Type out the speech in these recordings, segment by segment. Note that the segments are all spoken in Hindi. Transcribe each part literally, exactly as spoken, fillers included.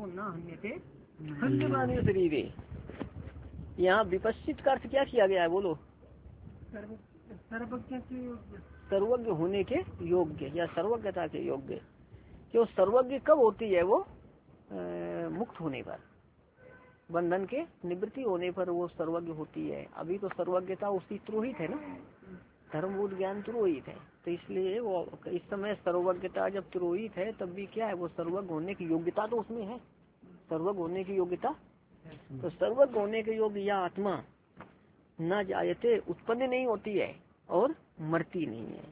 प्राणो न हन्यते हन्यमाने शरीरे। यहाँ विपश्चित का अर्थ क्या किया गया है बोलो? सर्वज्ञ सर्वज्ञ होने के योग्य या सर्वज्ञता के योग्य। क्यों सर्वज्ञ कब होती है? वो आ, मुक्त होने पर, बंधन के निवृत्ति होने पर वो सर्वज्ञ होती है। अभी तो सर्वज्ञता उसकी तुरोहित है ना, धर्मबोध ज्ञान तुरोहित है, तो इसलिए वो इस समय सर्वज्ञता जब तुरोहित है तब भी क्या है, वो सर्वज्ञ होने की योग्यता तो उसमें है, सर्वज्ञ होने की योग्यता। तो सर्वज्ञ होने के योग्य यह आत्मा न जायते उत्पन्न नहीं होती है और मरती नहीं है,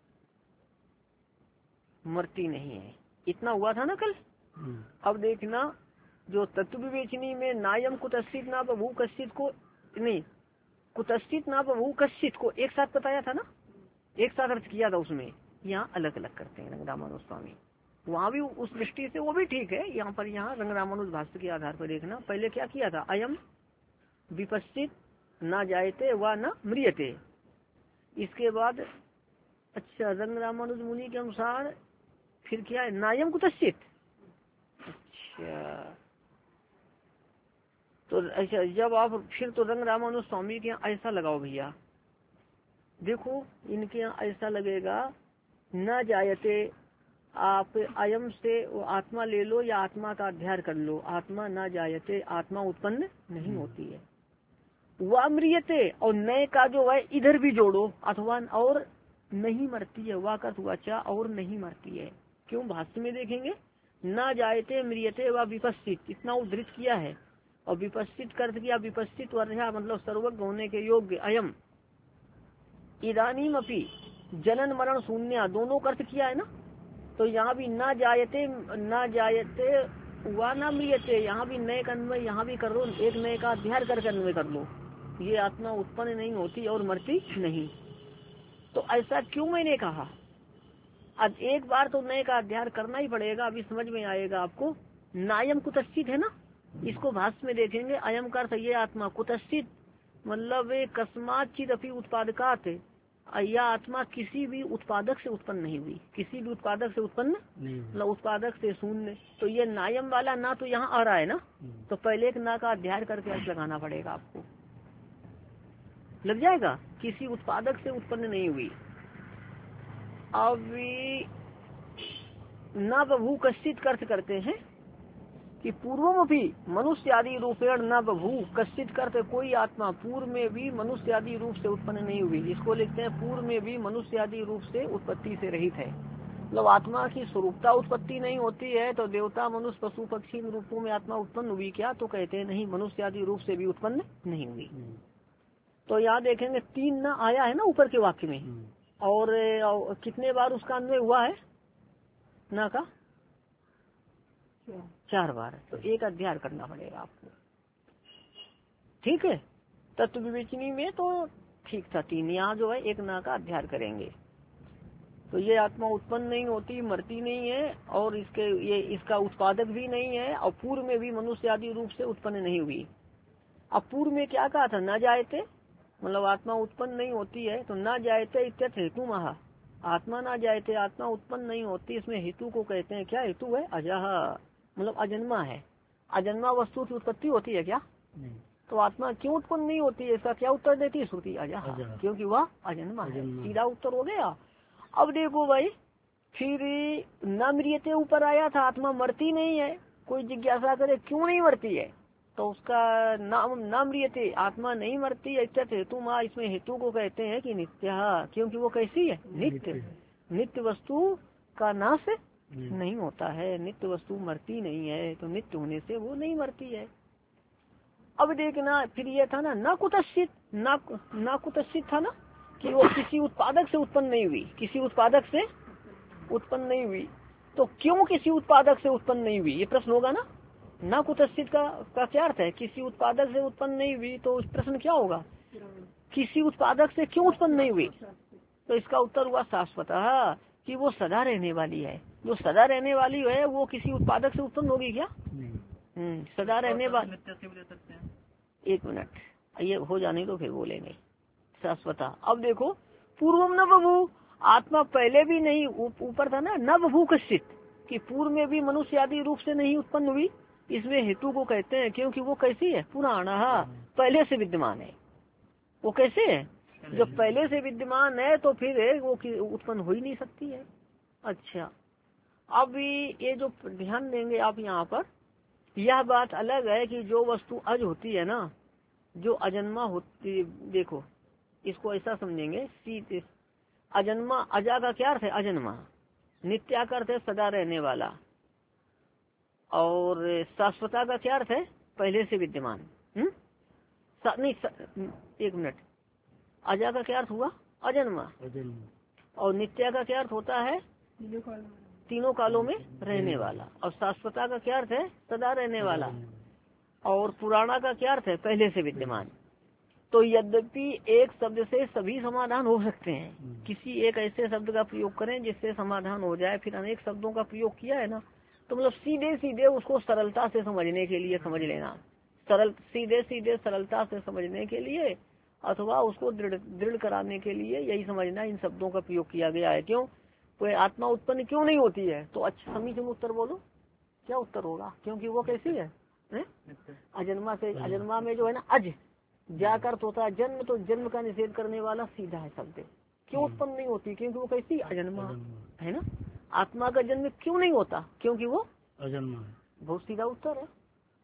मरती नहीं है। इतना हुआ था ना कल। अब देखना जो तत्व विवेचनी में नायम कुतस्थित ना बभू कश्चित को नहीं, कुतस्थित ना बभू कश्चित को एक साथ बताया था ना, एक साथ अर्थ किया था उसमें। यहाँ अलग अलग करते हैं रंगरामानुज स्वामी, वहाँ भी उस दृष्टि से वो भी ठीक है। यहाँ पर यहाँ रंगरामानुज भाष्य के आधार पर देखना, पहले क्या किया था, अयम विपश्चित न जायते व न म्रियते। इसके बाद अच्छा रंगरामानुज मुनि के अनुसार फिर क्या है, नायम कुतश्चित। अच्छा तो अच्छा जब आप फिर तो रंगरामानुज स्वामी के यहाँ ऐसा लगाओ भैया, देखो इनके यहाँ ऐसा लगेगा न जायते, आप अयम से आत्मा ले लो या आत्मा का अध्ययन कर लो, आत्मा न जायते आत्मा उत्पन्न नहीं होती है। वाम्रियते और नए का जो है इधर भी जोड़ो, अथवा और नहीं मरती है, वाह का वाचा और नहीं मरती है। क्यों भाष्य में देखेंगे न जायते म्रियते व विपस्थित, इतना उद्धृत किया है और विपस्थित कर दिया, विपस्थित वर्षा मतलब सर्वज्ञ होने के योग्य अयम इदानीम अपि जनन मरण शून्य, दोनों का अर्थ किया है ना। तो यहाँ भी न जायते न जायते व न म्रियते, यहाँ भी नए का अन्वय यहाँ भी कर लो, एक नए का अध्ययन करके अन्वय कर लो, ये आत्मा उत्पन्न नहीं होती और मरती नहीं। तो ऐसा क्यों मैंने कहा, अब एक बार तो नए का अध्ययन करना ही पड़ेगा, अभी समझ में आएगा आपको। नायम कुतस्थित है ना, इसको भाष्य में देखेंगे, अयम का अर्थ ये आत्मा, कुतस्थित मतलब कस्मात चिद अपनी उत्पादकात, यह आत्मा किसी भी उत्पादक से उत्पन्न नहीं हुई, किसी भी उत्पादक से उत्पन्न मतलब उत्पादक से शून्य। तो ये नायम वाला ना तो यहाँ आ रहा है ना, तो पहले एक ना का अध्ययन करके अर्थ लगाना पड़ेगा आपको, लग जाएगा, किसी उत्पादक से उत्पन्न नहीं हुई। अब न बभू कश्चित का अर्थ करते हैं कि पूर्वम भी मनुष्य आदि रूपेण न बभू कश्चित करते, कोई आत्मा पूर्व में भी मनुष्य आदि रूप से उत्पन्न नहीं हुई। इसको लिखते हैं पूर्व में भी मनुष्य आदि रूप से उत्पत्ति से रहित है, मतलब आत्मा की स्वरूपता उत्पत्ति नहीं होती है। तो देवता मनुष्य पशु पक्षी रूपों में आत्मा उत्पन्न हुई क्या, तो कहते हैं नहीं, मनुष्य आदि रूप से भी उत्पन्न नहीं हुई। तो यहाँ देखेंगे तीन न आया है ना ऊपर के वाक्य में, और, और कितने बार उसका अन्वय हुआ है ना का, चार बार। तो एक अध्ययन करना पड़ेगा आपको, ठीक है। तत्व विवेचनी में तो ठीक था तीन, यहाँ जो है एक ना का अध्ययन करेंगे। तो ये आत्मा उत्पन्न नहीं होती, मरती नहीं है, और इसके ये इसका उत्पादक भी नहीं है, और पूर्व में भी मनुष्य आदि रूप से उत्पन्न नहीं हुई। अब पूर्व में क्या कहा था, न जायते मतलब आत्मा उत्पन्न नहीं होती है, तो न जायते इत्यर्थ हेतु महा, आत्मा न जायते आत्मा उत्पन्न नहीं होती, इसमें हेतु को कहते हैं क्या, हेतु है अजह मतलब अजन्मा है। अजन्मा वस्तु की उत्पत्ति होती है क्या, नहीं। तो आत्मा क्यों उत्पन्न नहीं होती है, इसका क्या उत्तर देती है श्रुति, अजह, क्योंकि वह अजन्मा है, सीधा उत्तर हो गया। अब देखो भाई, फिर न म्रियते ऊपर आया था, आत्मा मरती नहीं है, कोई जिज्ञासा करे क्यों नहीं मरती है, तो उसका नाम न म्रियते आत्मा नहीं मरती है हेतु माँ, इसमें हेतु को कहते हैं कि नित्य, क्योंकि वो कैसी है, नित्य, नित्य वस्तु का नाश नहीं होता है, नित्य वस्तु मरती नहीं है, तो नित्य होने से वो नहीं मरती है। अब देखना फिर ये था ना न कुतश्चित, न कुतश्चित था ना कि वो किसी उत्पादक से उत्पन्न नहीं हुई, किसी उत्पादक से उत्पन्न नहीं हुई। तो क्यों किसी उत्पादक से उत्पन्न नहीं हुई, ये प्रश्न होगा ना। न कुतश्चित का, का क्या अर्थ है, किसी उत्पादक से उत्पन्न नहीं हुई, तो उस प्रश्न क्या होगा, किसी उत्पादक से क्यों उत्पन्न नहीं हुई। तो इसका उत्तर हुआ शाश्वत, कि वो सदा रहने वाली है। जो सदा रहने वाली है वो किसी उत्पादक से उत्पन्न होगी क्या, हम्म सदा रहने वाली। एक मिनट, ये हो जाने तो फिर बोलेंगे शाश्वत। अब देखो पूर्वम न बभू, आत्मा पहले भी नहीं, ऊपर था ना न बभू कश्चित, कि पूर्व में भी मनुष्य आदि रूप से नहीं उत्पन्न हुई, इसमें हेतु को कहते हैं, क्योंकि वो कैसी है, पुराना, पहले से विद्यमान है। वो कैसे है, जो पहले से विद्यमान है तो फिर वो उत्पन्न हो ही नहीं सकती है। अच्छा, अब ये जो ध्यान देंगे आप यहाँ पर, यह बात अलग है कि जो वस्तु अज होती है ना, जो अजन्मा होती, देखो इसको ऐसा समझेंगे, सीधे अजन्मा, अजा का क्या अर्थ है, अजन्मा, नित्या का अर्थ है सदा रहने वाला, और शाश्वता का क्या अर्थ है, पहले से विद्यमान। हम्म नहीं स, एक मिनट, अजा का क्या अर्थ हुआ, अजन्मा, और नित्या का क्या अर्थ होता है, तीनों कालों में रहने वाला, और शाश्वता का क्या अर्थ है, सदा रहने वाला, और पुराना का क्या अर्थ है, पहले से विद्यमान। तो यद्यपि एक शब्द से सभी समाधान हो सकते हैं, किसी एक ऐसे शब्द का प्रयोग करें जिससे समाधान हो जाए, फिर अनेक शब्दों का प्रयोग किया है ना, तो मतलब सीधे सीधे उसको सरलता से समझने के लिए समझ लेना, सरल सीधे सीधे सरलता से समझने के लिए, अथवा उसको दृढ़ दृढ़ कराने के लिए यही समझना इन शब्दों का प्रयोग किया गया है। क्यों, कोई आत्मा उत्पन्न क्यों नहीं होती है, तो अच्छा समीचीन उत्तर बोलो, क्या उत्तर होगा, क्योंकि वो कैसी है, है? अजन्मा से, अजन्मा में जो है ना अज जाकर होता है जन्म, तो जन्म का निषेध करने वाला सीधा है शब्द। क्यों उत्पन्न नहीं होती, क्योंकि वो कैसी, अजन्मा है ना। आत्मा का जन्म क्यों नहीं होता, क्योंकि वो अजन्मा है, बहुत सीधा उत्तर है।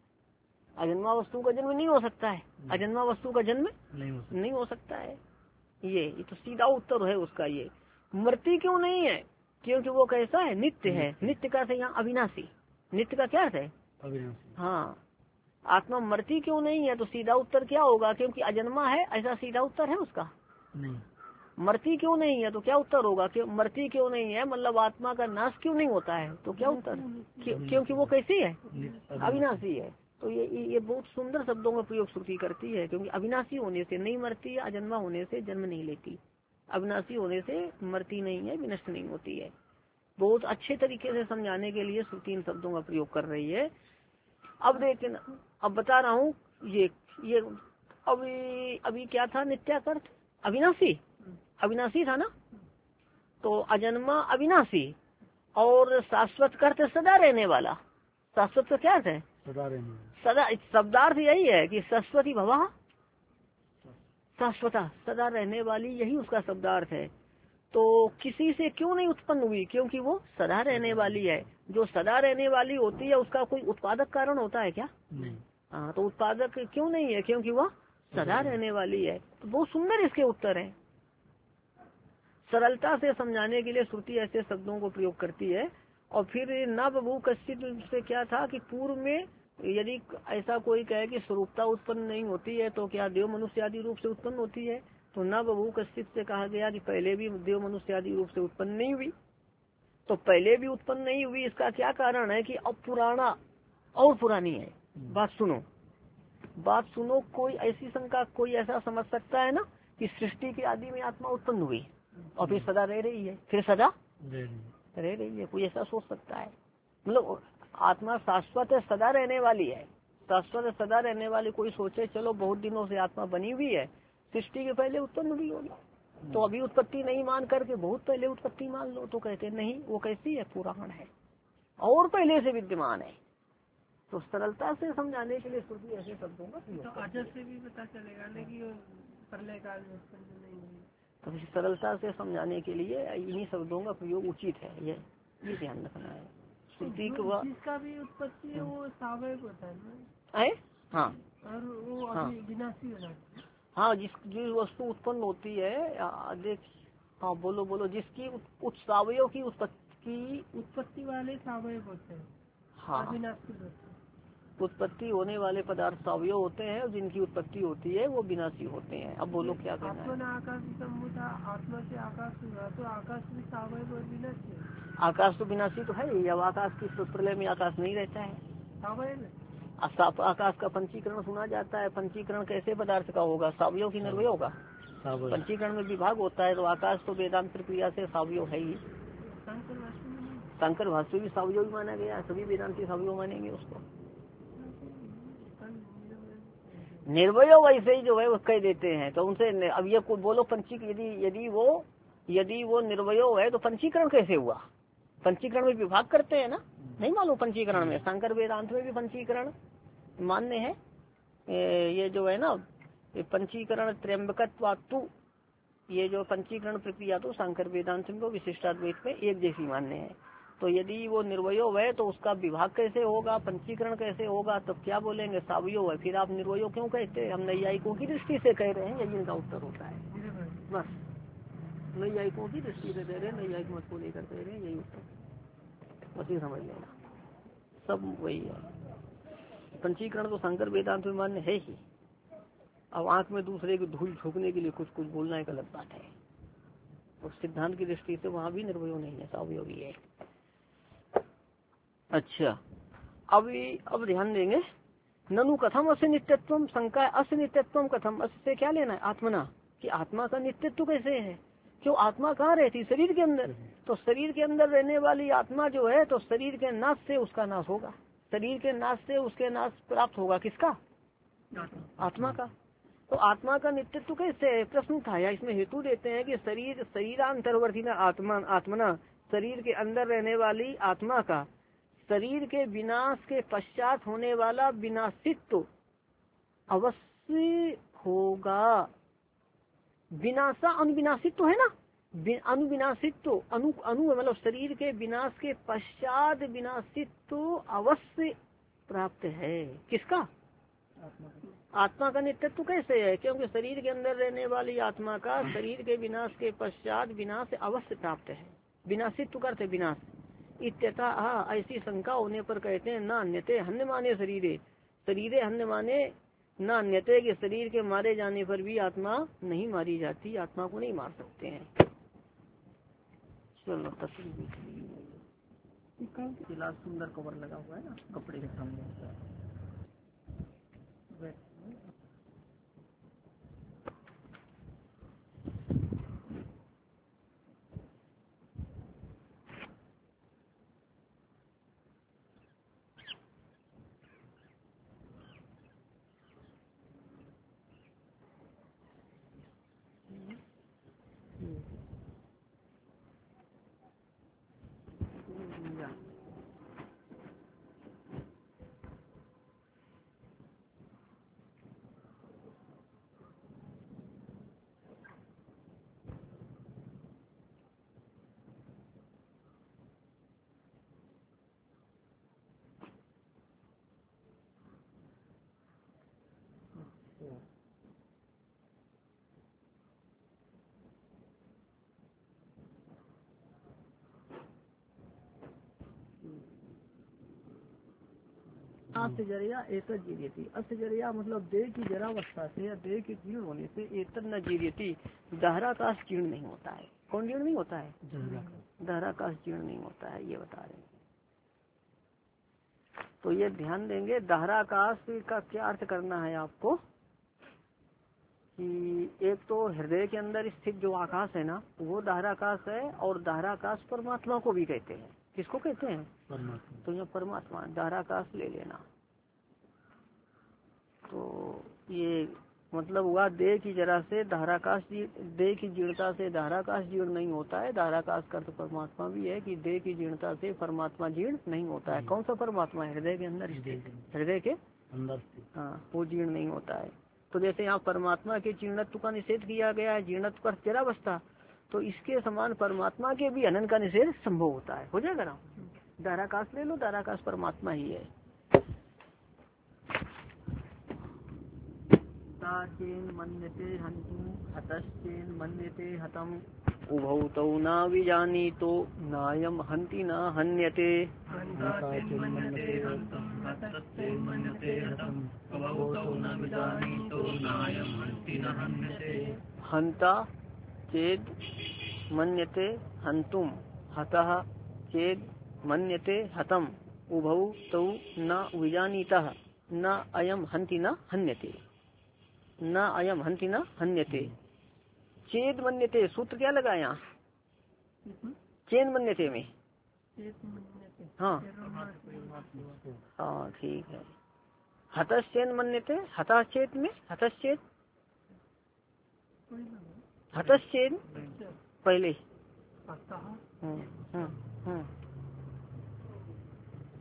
अजन्मा वस्तु का जन्म नहीं हो सकता है, अजन्मा वस्तु का जन्म नहीं हो सकता, नहीं हो सकता है, ये ये तो सीधा उत्तर है उसका। ये मृत्यु क्यों नहीं है, क्योंकि वो कैसा है, नित्य है, नित्य का यहाँ अविनाशी, नित्य का क्या है, अविनाशी। हाँ, आत्मा मृत्यु क्यों नहीं है, तो सीधा उत्तर क्या होगा, क्योंकि अजन्मा है, ऐसा सीधा उत्तर है उसका नहीं। मृत्यु क्यों नहीं है, तो क्या उत्तर होगा, क्यों मृत्यु क्यों नहीं है, मतलब आत्मा का नाश क्यों नहीं होता है, तो क्या उत्तर, क्योंकि वो कैसी है, अविनाशी है। तो ये ये बहुत सुंदर शब्दों का प्रयोग श्रुति करती है, क्योंकि अविनाशी होने से नहीं मरती है, अजन्मा होने से जन्म नहीं लेती, अविनाशी होने से मरती नहीं है, विनष्ट नहीं होती है। बहुत अच्छे तरीके से समझाने के लिए श्रुति इन शब्दों का प्रयोग कर रही है। अब देखते ना, अब बता रहा हूँ ये ये अभी अभी क्या था, नित्याकर्त अविनाशी, अविनाशी था ना, तो अजन्मा अविनाशी, और शाश्वत कर्त सदा रहने वाला, शाश्वत का क्या है, सदा रहने, सदा शब्दार्थ यही है कि शाश्वती भवा, शाश्वता सदा रहने वाली, यही उसका शब्दार्थ है। तो किसी से क्यों नहीं उत्पन्न हुई, क्योंकि वो सदा रहने वाली है। जो सदा रहने वाली होती है उसका कोई उत्पादक कारण होता है क्या, नहीं। हाँ, तो उत्पादक क्यों नहीं है, क्योंकि वह सदा रहने वाली है। तो बहुत सुंदर इसके उत्तर है। सरलता से समझाने के लिए श्रुति ऐसे शब्दों को प्रयोग करती है। और फिर न बभू कश्चित से क्या था कि पूर्व में यदि ऐसा कोई कहे कि स्वरूपता उत्पन्न नहीं होती है, तो क्या देव मनुष्य आदि रूप से उत्पन्न होती है, तो न बभू कश्चित से कहा गया कि पहले भी देव मनुष्य आदि रूप से उत्पन्न नहीं हुई। तो पहले भी उत्पन्न नहीं हुई, इसका क्या कारण है कि अब पुराना और पुरानी है। बात सुनो, बात सुनो, कोई ऐसी शंका, कोई ऐसा समझ सकता है ना कि सृष्टि के आदि में आत्मा उत्पन्न हुई और फिर सदा रह रही है, फिर सदा रह रही है, कोई ऐसा सोच सकता है? मतलब आत्मा शाश्वत है, सदा रहने वाली है, शाश्वत सदा रहने वाली। कोई सोचे चलो बहुत दिनों से आत्मा बनी हुई है, सृष्टि के पहले उत्पन्न हुई होगी, तो अभी उत्पत्ति नहीं मान करके बहुत पहले उत्पत्ति मान लो, तो कहते नहीं, वो कैसी है, पुराण है और पहले से विद्यमान है। तो सरलता से समझाने के लिए श्रुति ऐसे शब्दों का तो अजर से भी पता चलेगा ना कि प्रलय काल में उत्पन्न नहीं हुई। तो सरलता से समझाने के लिए इन्हीं शब्दों का प्रयोग उचित है, ये ये ध्यान रखना है। श्रुति तो जिसका भी उत्पत्ति है वो सावयव होता है ना, है हाँ, और वो अभी विनाशी हो जाता है। हाँ, जिस जिस वस्तु उत्पन्न होती है, देख, हाँ बोलो बोलो, जिसकी उत्सावयों की उत्पत्ति उत्पत्ति वाले सावयव होते हैं, हाँ, विनाशी होते हैं। उत्पत्ति होने वाले पदार्थ सावयव होते हैं और जिनकी उत्पत्ति होती है वो विनाशी होते हैं। अब बोलो क्या कहना है? आकाश संभूता, आत्मा से आकाश हुआ, तो आकाश भी सावयव और विनाशी है। आकाश तो विनाशी तो है ही, अब आकाश की प्रलय में आकाश नहीं रहता है, सावयव। आकाश का पंचीकरण सुना जाता है। पंचीकरण कैसे पदार्थ का होगा, सावयव की निर्वय होगा? पंचीकरण में विभाग होता है, तो आकाश तो वेदांत क्रिया से सावयव है ही। शंकर भाष्य भी सावयव ही माना गया, सभी वेदांती सावयव मानेंगे उसको। निर्वय वैसे ही जो है वो कह देते हैं, तो उनसे अब ये बोलो पंची यदि यदि वो यदि वो निर्वय है तो पंचीकरण कैसे हुआ? पंचीकरण में विभाग करते हैं ना, नहीं मालूम पंचीकरण में, शंकर वेदांत में भी पंचीकरण मान्य है। ये जो है ना पंचीकरण त्र्यंबकत्वात्तु, ये जो पंचीकरण प्रक्रिया तो शंकर वेदांत में विशिष्टाद्वैत में एक जैसी मान्य है। तो यदि वो निर्वयो है तो उसका विभाग कैसे होगा, पंचीकरण कैसे होगा, तो क्या बोलेंगे सावयो है। फिर आप निर्वयो क्यों कहते हैं, हम नैयायिकों की दृष्टि से कह रहे हैं, यही इनका उत्तर होता है। बस नैयायिकों की दृष्टि से कह रहे हैं, नैयायिक मत को लेकर कह रहे हैं, यही उत्तर, बस ये समझ लेना, सब वही है। पंचीकरण तो शंकर वेदांत में मान्य है ही। अब आंख में दूसरे की धूल झोंकने के लिए कुछ कुछ बोलना एक अलग बात है। तो सिद्धांत की दृष्टि से वहां भी निर्वयो नहीं है, सावयवी है। अच्छा, अब अब ध्यान देंगे, ननु कथम अस्य नित्यत्वम, शंका अस्य नित्यत्वम कथम, अस्य से क्या लेना है, आत्मना, कि आत्मा का नित्यत्व कैसे है। क्यों, आत्मा कहाँ रहती, शरीर के अंदर, तो शरीर के अंदर रहने वाली आत्मा जो है, तो शरीर के नाश से उसका नाश होगा, शरीर के नाश से उसके नाश प्राप्त होगा, किसका, आत्मा का। तो आत्मा का नित्यत्व कैसे है, प्रश्न था या इसमें हेतु देते हैं कि शरीर शरीरांतरवर्ती ना आत्मा, आत्मना, शरीर के अंदर रहने वाली आत्मा का शरीर के विनाश के पश्चात होने वाला विनाशित्व अवश्य होगा। विनाशा अनुविनाशित्व है ना, अनुविनाशित्व अनु अनु मतलब शरीर के विनाश के पश्चात विनाशित्व अवश्य प्राप्त है, किसका, आत्मा का नित्यत्व कैसे है, क्योंकि शरीर के अंदर रहने वाली आत्मा का शरीर के विनाश के पश्चात विनाश अवश्य प्राप्त है। विनाशित्व करते विनाश इत्यथा, ऐसी शंका होने पर कहते हैं ना अन्यते हन्य माने शरीरे, शरीरे हन्य माने ना अन्यते, कि शरीर के मारे जाने पर भी आत्मा नहीं मारी जाती, आत्मा को नहीं मार सकते हैं। चलो तस्वीर सुंदर कवर लगा हुआ है ना कपड़े के सामने। अस्थजरिया एतद जीर्यति, अस्थजरिया मतलब देह की जरावस्था से या देह के जीर्ण होने से एतद न जीर्यति, दहराकाश जीर्ण नहीं होता है। कौन जीर्ण नहीं होता है, दहराकाश जीर्ण नहीं होता है, ये बता रहे हैं। तो ये ध्यान देंगे, दहराकाश का क्या अर्थ करना है आपको, कि एक तो हृदय के अंदर स्थित जो आकाश है ना वो दहराकाश है, और दहराकाश परमात्मा को भी कहते हैं। किसको कहते हैं, परमात्मा। तो यहाँ परमात्मा दहराकाश ले लेना। तो ये मतलब हुआ देह की जरा से दहराकाश, देह की जीर्णता से दहराकाश जीर्ण नहीं होता है। दहराकाश का अर्थ परमात्मा भी है कि देह की जीर्णता से परमात्मा जीर्ण नहीं होता है। कौन सा परमात्मा है, हृदय के अंदर, हृदय के अंदर, हाँ वो जीर्ण नहीं होता है। तो जैसे यहाँ परमात्मा के जीर्णत्व का निषेध किया गया है, जीर्णत्व का जरावस्था, तो इसके समान परमात्मा के भी हनन का निषेध संभव होता है। हो जाएगा ना, दहराकाश ले लो, दहराकाश परमात्मा ही है। चेन मन्यते हन्तुम हतश्चेन मन्यते हतम उभौ तौ न विजानीतो नायम हन्ति न हन्यते। हन्ता चेद मन्यते हन्तुम हतः चेद मन्यते हतम उभौ तौ न विजानीतः न अयम हन्ति न हन्यते, न अयम हन्ति न हन्यते। चेद मन्यते, सूत्र क्या लगा यहाँ, चेन मन्यते में, हाँ हाँ ठीक है। हतश्चेन मन्यते, हताश्चेत में, हतश्चेत, हतश्चेन पहले, हम्म हम्म हम्म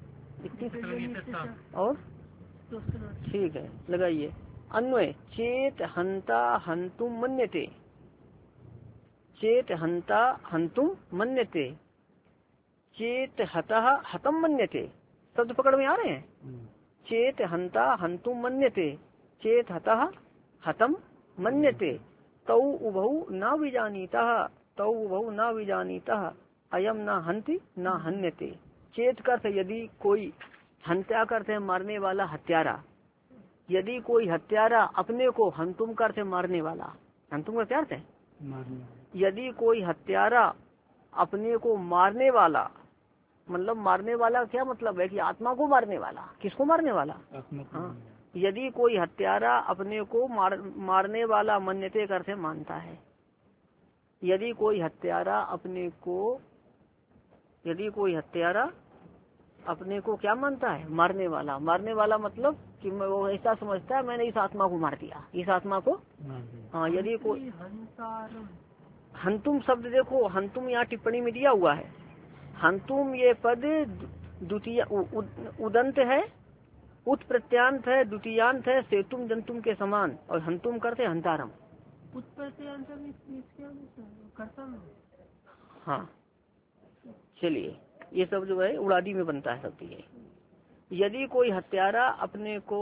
इक्कीस और ठीक है लगाइए। अन्वय चेत हंता हंतुम मन्यते, चेत हंता हंतुम मन्यते, चेत हतः हतम मन्यते। शब्द पकड़ में आ रहे हैं। चेत हंता हंतुम मन्यते, चेत हतः हतम मन्यते, तौ उभौ न विजानीतः, तौ उभौ न विजानीतः, अयम न हंति न हन्यते। चेत करते यदि कोई, हत्या करते मारने वाला हत्यारा, यदि कोई हत्यारा अपने को, हंतुम करते मारने वाला, हंतुम का क्या अर्थ है? यदि कोई हत्यारा अपने को मारने वाला, मतलब मारने वाला क्या मतलब है कि आत्मा को मारने वाला, किसको मारने वाला? हाँ, यदि कोई हत्यारा अपने को मार, मारने वाला मन्यते करते मानता है, यदि कोई हत्यारा अपने को, यदि कोई हत्यारा अपने को क्या मानता है? मारने वाला। मारने वाला मतलब कि वो ऐसा समझता है मैंने इस आत्मा को मार दिया, इस आत्मा को। हाँ, यदि कोई हंतुम शब्द देखो, हंतुम यहाँ टिप्पणी में दिया हुआ है। हंतुम ये पद द्वितीय उदंत है, उत प्रत्यांत है, द्वितीयांत है, सेतुम जंतुम के समान, और हंतुम करते हंतारम। उत प्रत्यांत करता। हाँ चलिए, ये सब जो है उड़ादी में बनता है सब ये। यदि कोई हत्यारा अपने को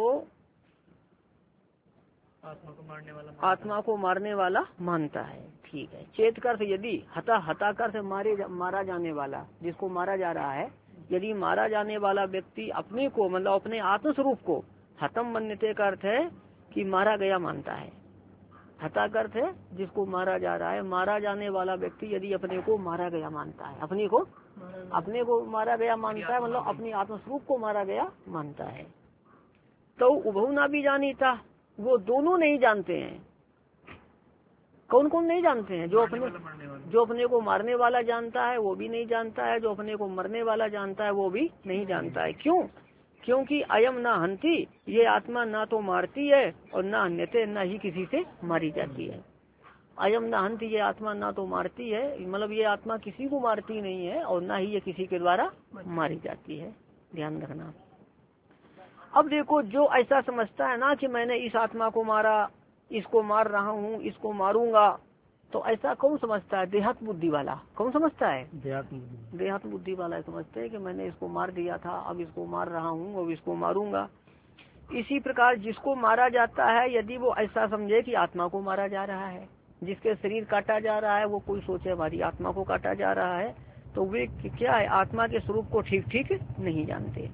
आत्मा को मारने वाला आत्मा को मारने वाला मानता है, ठीक है। चेत कर से यदि, हता हता कर से मारे जा, मारा जाने वाला, जिसको मारा जा रहा है, यदि मारा जाने वाला व्यक्ति अपने को मतलब अपने आत्मस्वरूप को हतम मन्यते का अर्थ है कि मारा गया मानता है। हता का अर्थ है जिसको मारा जा रहा है, मारा जाने वाला व्यक्ति यदि अपने को मारा गया मानता है, अपने को अपने को मारा गया मानता है, मतलब अपने आत्मस्वरूप को मारा गया मानता है। तो उभौ ना भी जानीता, वो दोनों नहीं जानते हैं। कौन कौन नहीं जानते हैं? जो अपने जो अपने को मारने वाला जानता है वो भी नहीं जानता है, जो अपने को मरने वाला जानता है वो भी नहीं जानता है। क्यों? क्योंकि अयम ना हंती, ये आत्मा ना तो मारती है और ना अन्यते, ना ही किसी से मारी जाती है। अयम ना हंती, ये आत्मा ना तो मारती है, मतलब ये आत्मा किसी को मारती नहीं है और ना ही ये किसी के द्वारा मारी जाती है। ध्यान रखना। अब देखो, जो ऐसा समझता है ना कि मैंने इस आत्मा को मारा, इसको मार रहा हूँ, इसको मारूंगा, तो ऐसा कौन समझता है? देहात बुद्धि वाला। कौन समझता है? देहात बुद्धि वाला समझते है कि मैंने इसको मार दिया था, अब इसको मार रहा हूँ, अब इसको मारूंगा। इसी प्रकार जिसको मारा जाता है, यदि वो ऐसा समझे कि आत्मा को मारा जा रहा है, जिसके शरीर काटा जा रहा है, वो कोई सोचे हमारी आत्मा को काटा जा रहा है, तो वे क्या है? आत्मा के स्वरूप को ठीक ठीक नहीं जानते।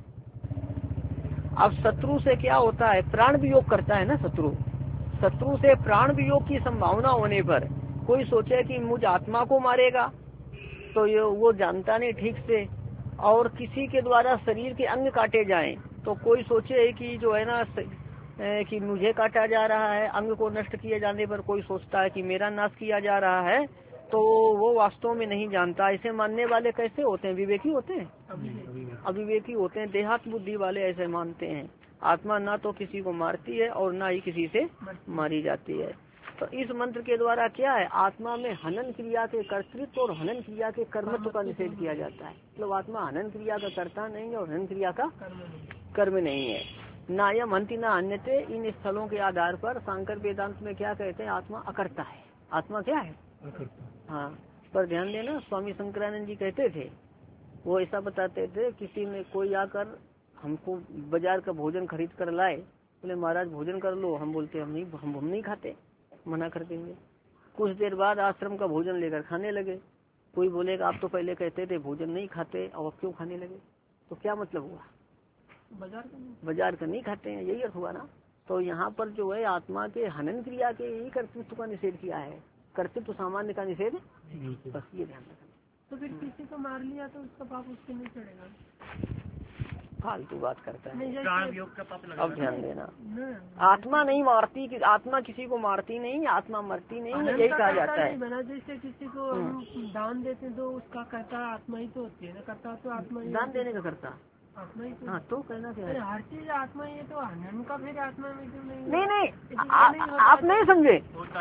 अब शत्रु से क्या होता है? प्राण वियोग करता है ना शत्रु। शत्रु से प्राण वियोग की संभावना होने पर कोई सोचे कि मुझ आत्मा को मारेगा, तो ये वो जानता नहीं ठीक से। और किसी के द्वारा शरीर के अंग काटे जाएं, तो कोई सोचे कि जो है ना कि मुझे काटा जा रहा है, अंग को नष्ट किए जाने पर कोई सोचता है कि मेरा नाश किया जा रहा है, तो वो वास्तव में नहीं जानता। ऐसे मानने वाले कैसे होते हैं? विवेकी होते हैं, अविवेकी होते हैं। देहात बुद्धि वाले ऐसे मानते हैं आत्मा ना तो किसी को मारती है और ना ही किसी से मारी जाती है। तो इस मंत्र के द्वारा क्या है? आत्मा में हनन क्रिया के कर्तृत्व और हनन क्रिया के कर्मत्व का निषेध किया जाता है। मतलब आत्मा हनन क्रिया का कर्ता नहीं है और हनन क्रिया का कर्म नहीं है। नायम हंति ना अन्यते, इन स्थलों के आधार पर सांकर वेदांत में क्या कहते हैं? आत्मा अकर्ता है। आत्मा क्या है? हाँ, पर ध्यान देना, स्वामी शंकरानंद जी कहते थे, वो ऐसा बताते थे, किसी ने कोई आकर हमको बाजार का भोजन खरीद कर लाए, बोले महाराज भोजन कर लो, हम बोलते हम नहीं हम, हम नहीं खाते, मना कर देंगे। कुछ देर बाद आश्रम का भोजन लेकर खाने लगे। कोई बोलेगा आप तो पहले कहते थे भोजन नहीं खाते, और क्यों खाने लगे? तो क्या मतलब हुआ? बाजार का बाजार का नहीं खाते हैं, यही अर्थ हुआ ना। तो यहाँ पर जो है आत्मा के हनन क्रिया के ही कर्तृत्व का निषेध किया है, कर्तृत्व सामान्य का निषेध। बस ये ध्यान रखना। तो फिर किसी को मार लिया तो उसका पाप उसके नहीं चढ़ेगा? फालतू बात करता है। का अब ध्यान देना, आत्मा नहीं मारती, कि आत्मा किसी को मारती नहीं, आत्मा मरती नहीं, यही कहा जाता है। बना जैसे किसी को हम दान देते हैं तो उसका कर्ता आत्मा ही तो होती है ना, कर्ता तो आत्मा ही। दान देने का कर्ता आत्मा ही तो। हाँ, तो कहना क्या है? हर चीज आत्मा ही है, तो हनन का फिर आत्मा में क्यों नहीं? नहीं नहीं, आप नहीं समझे।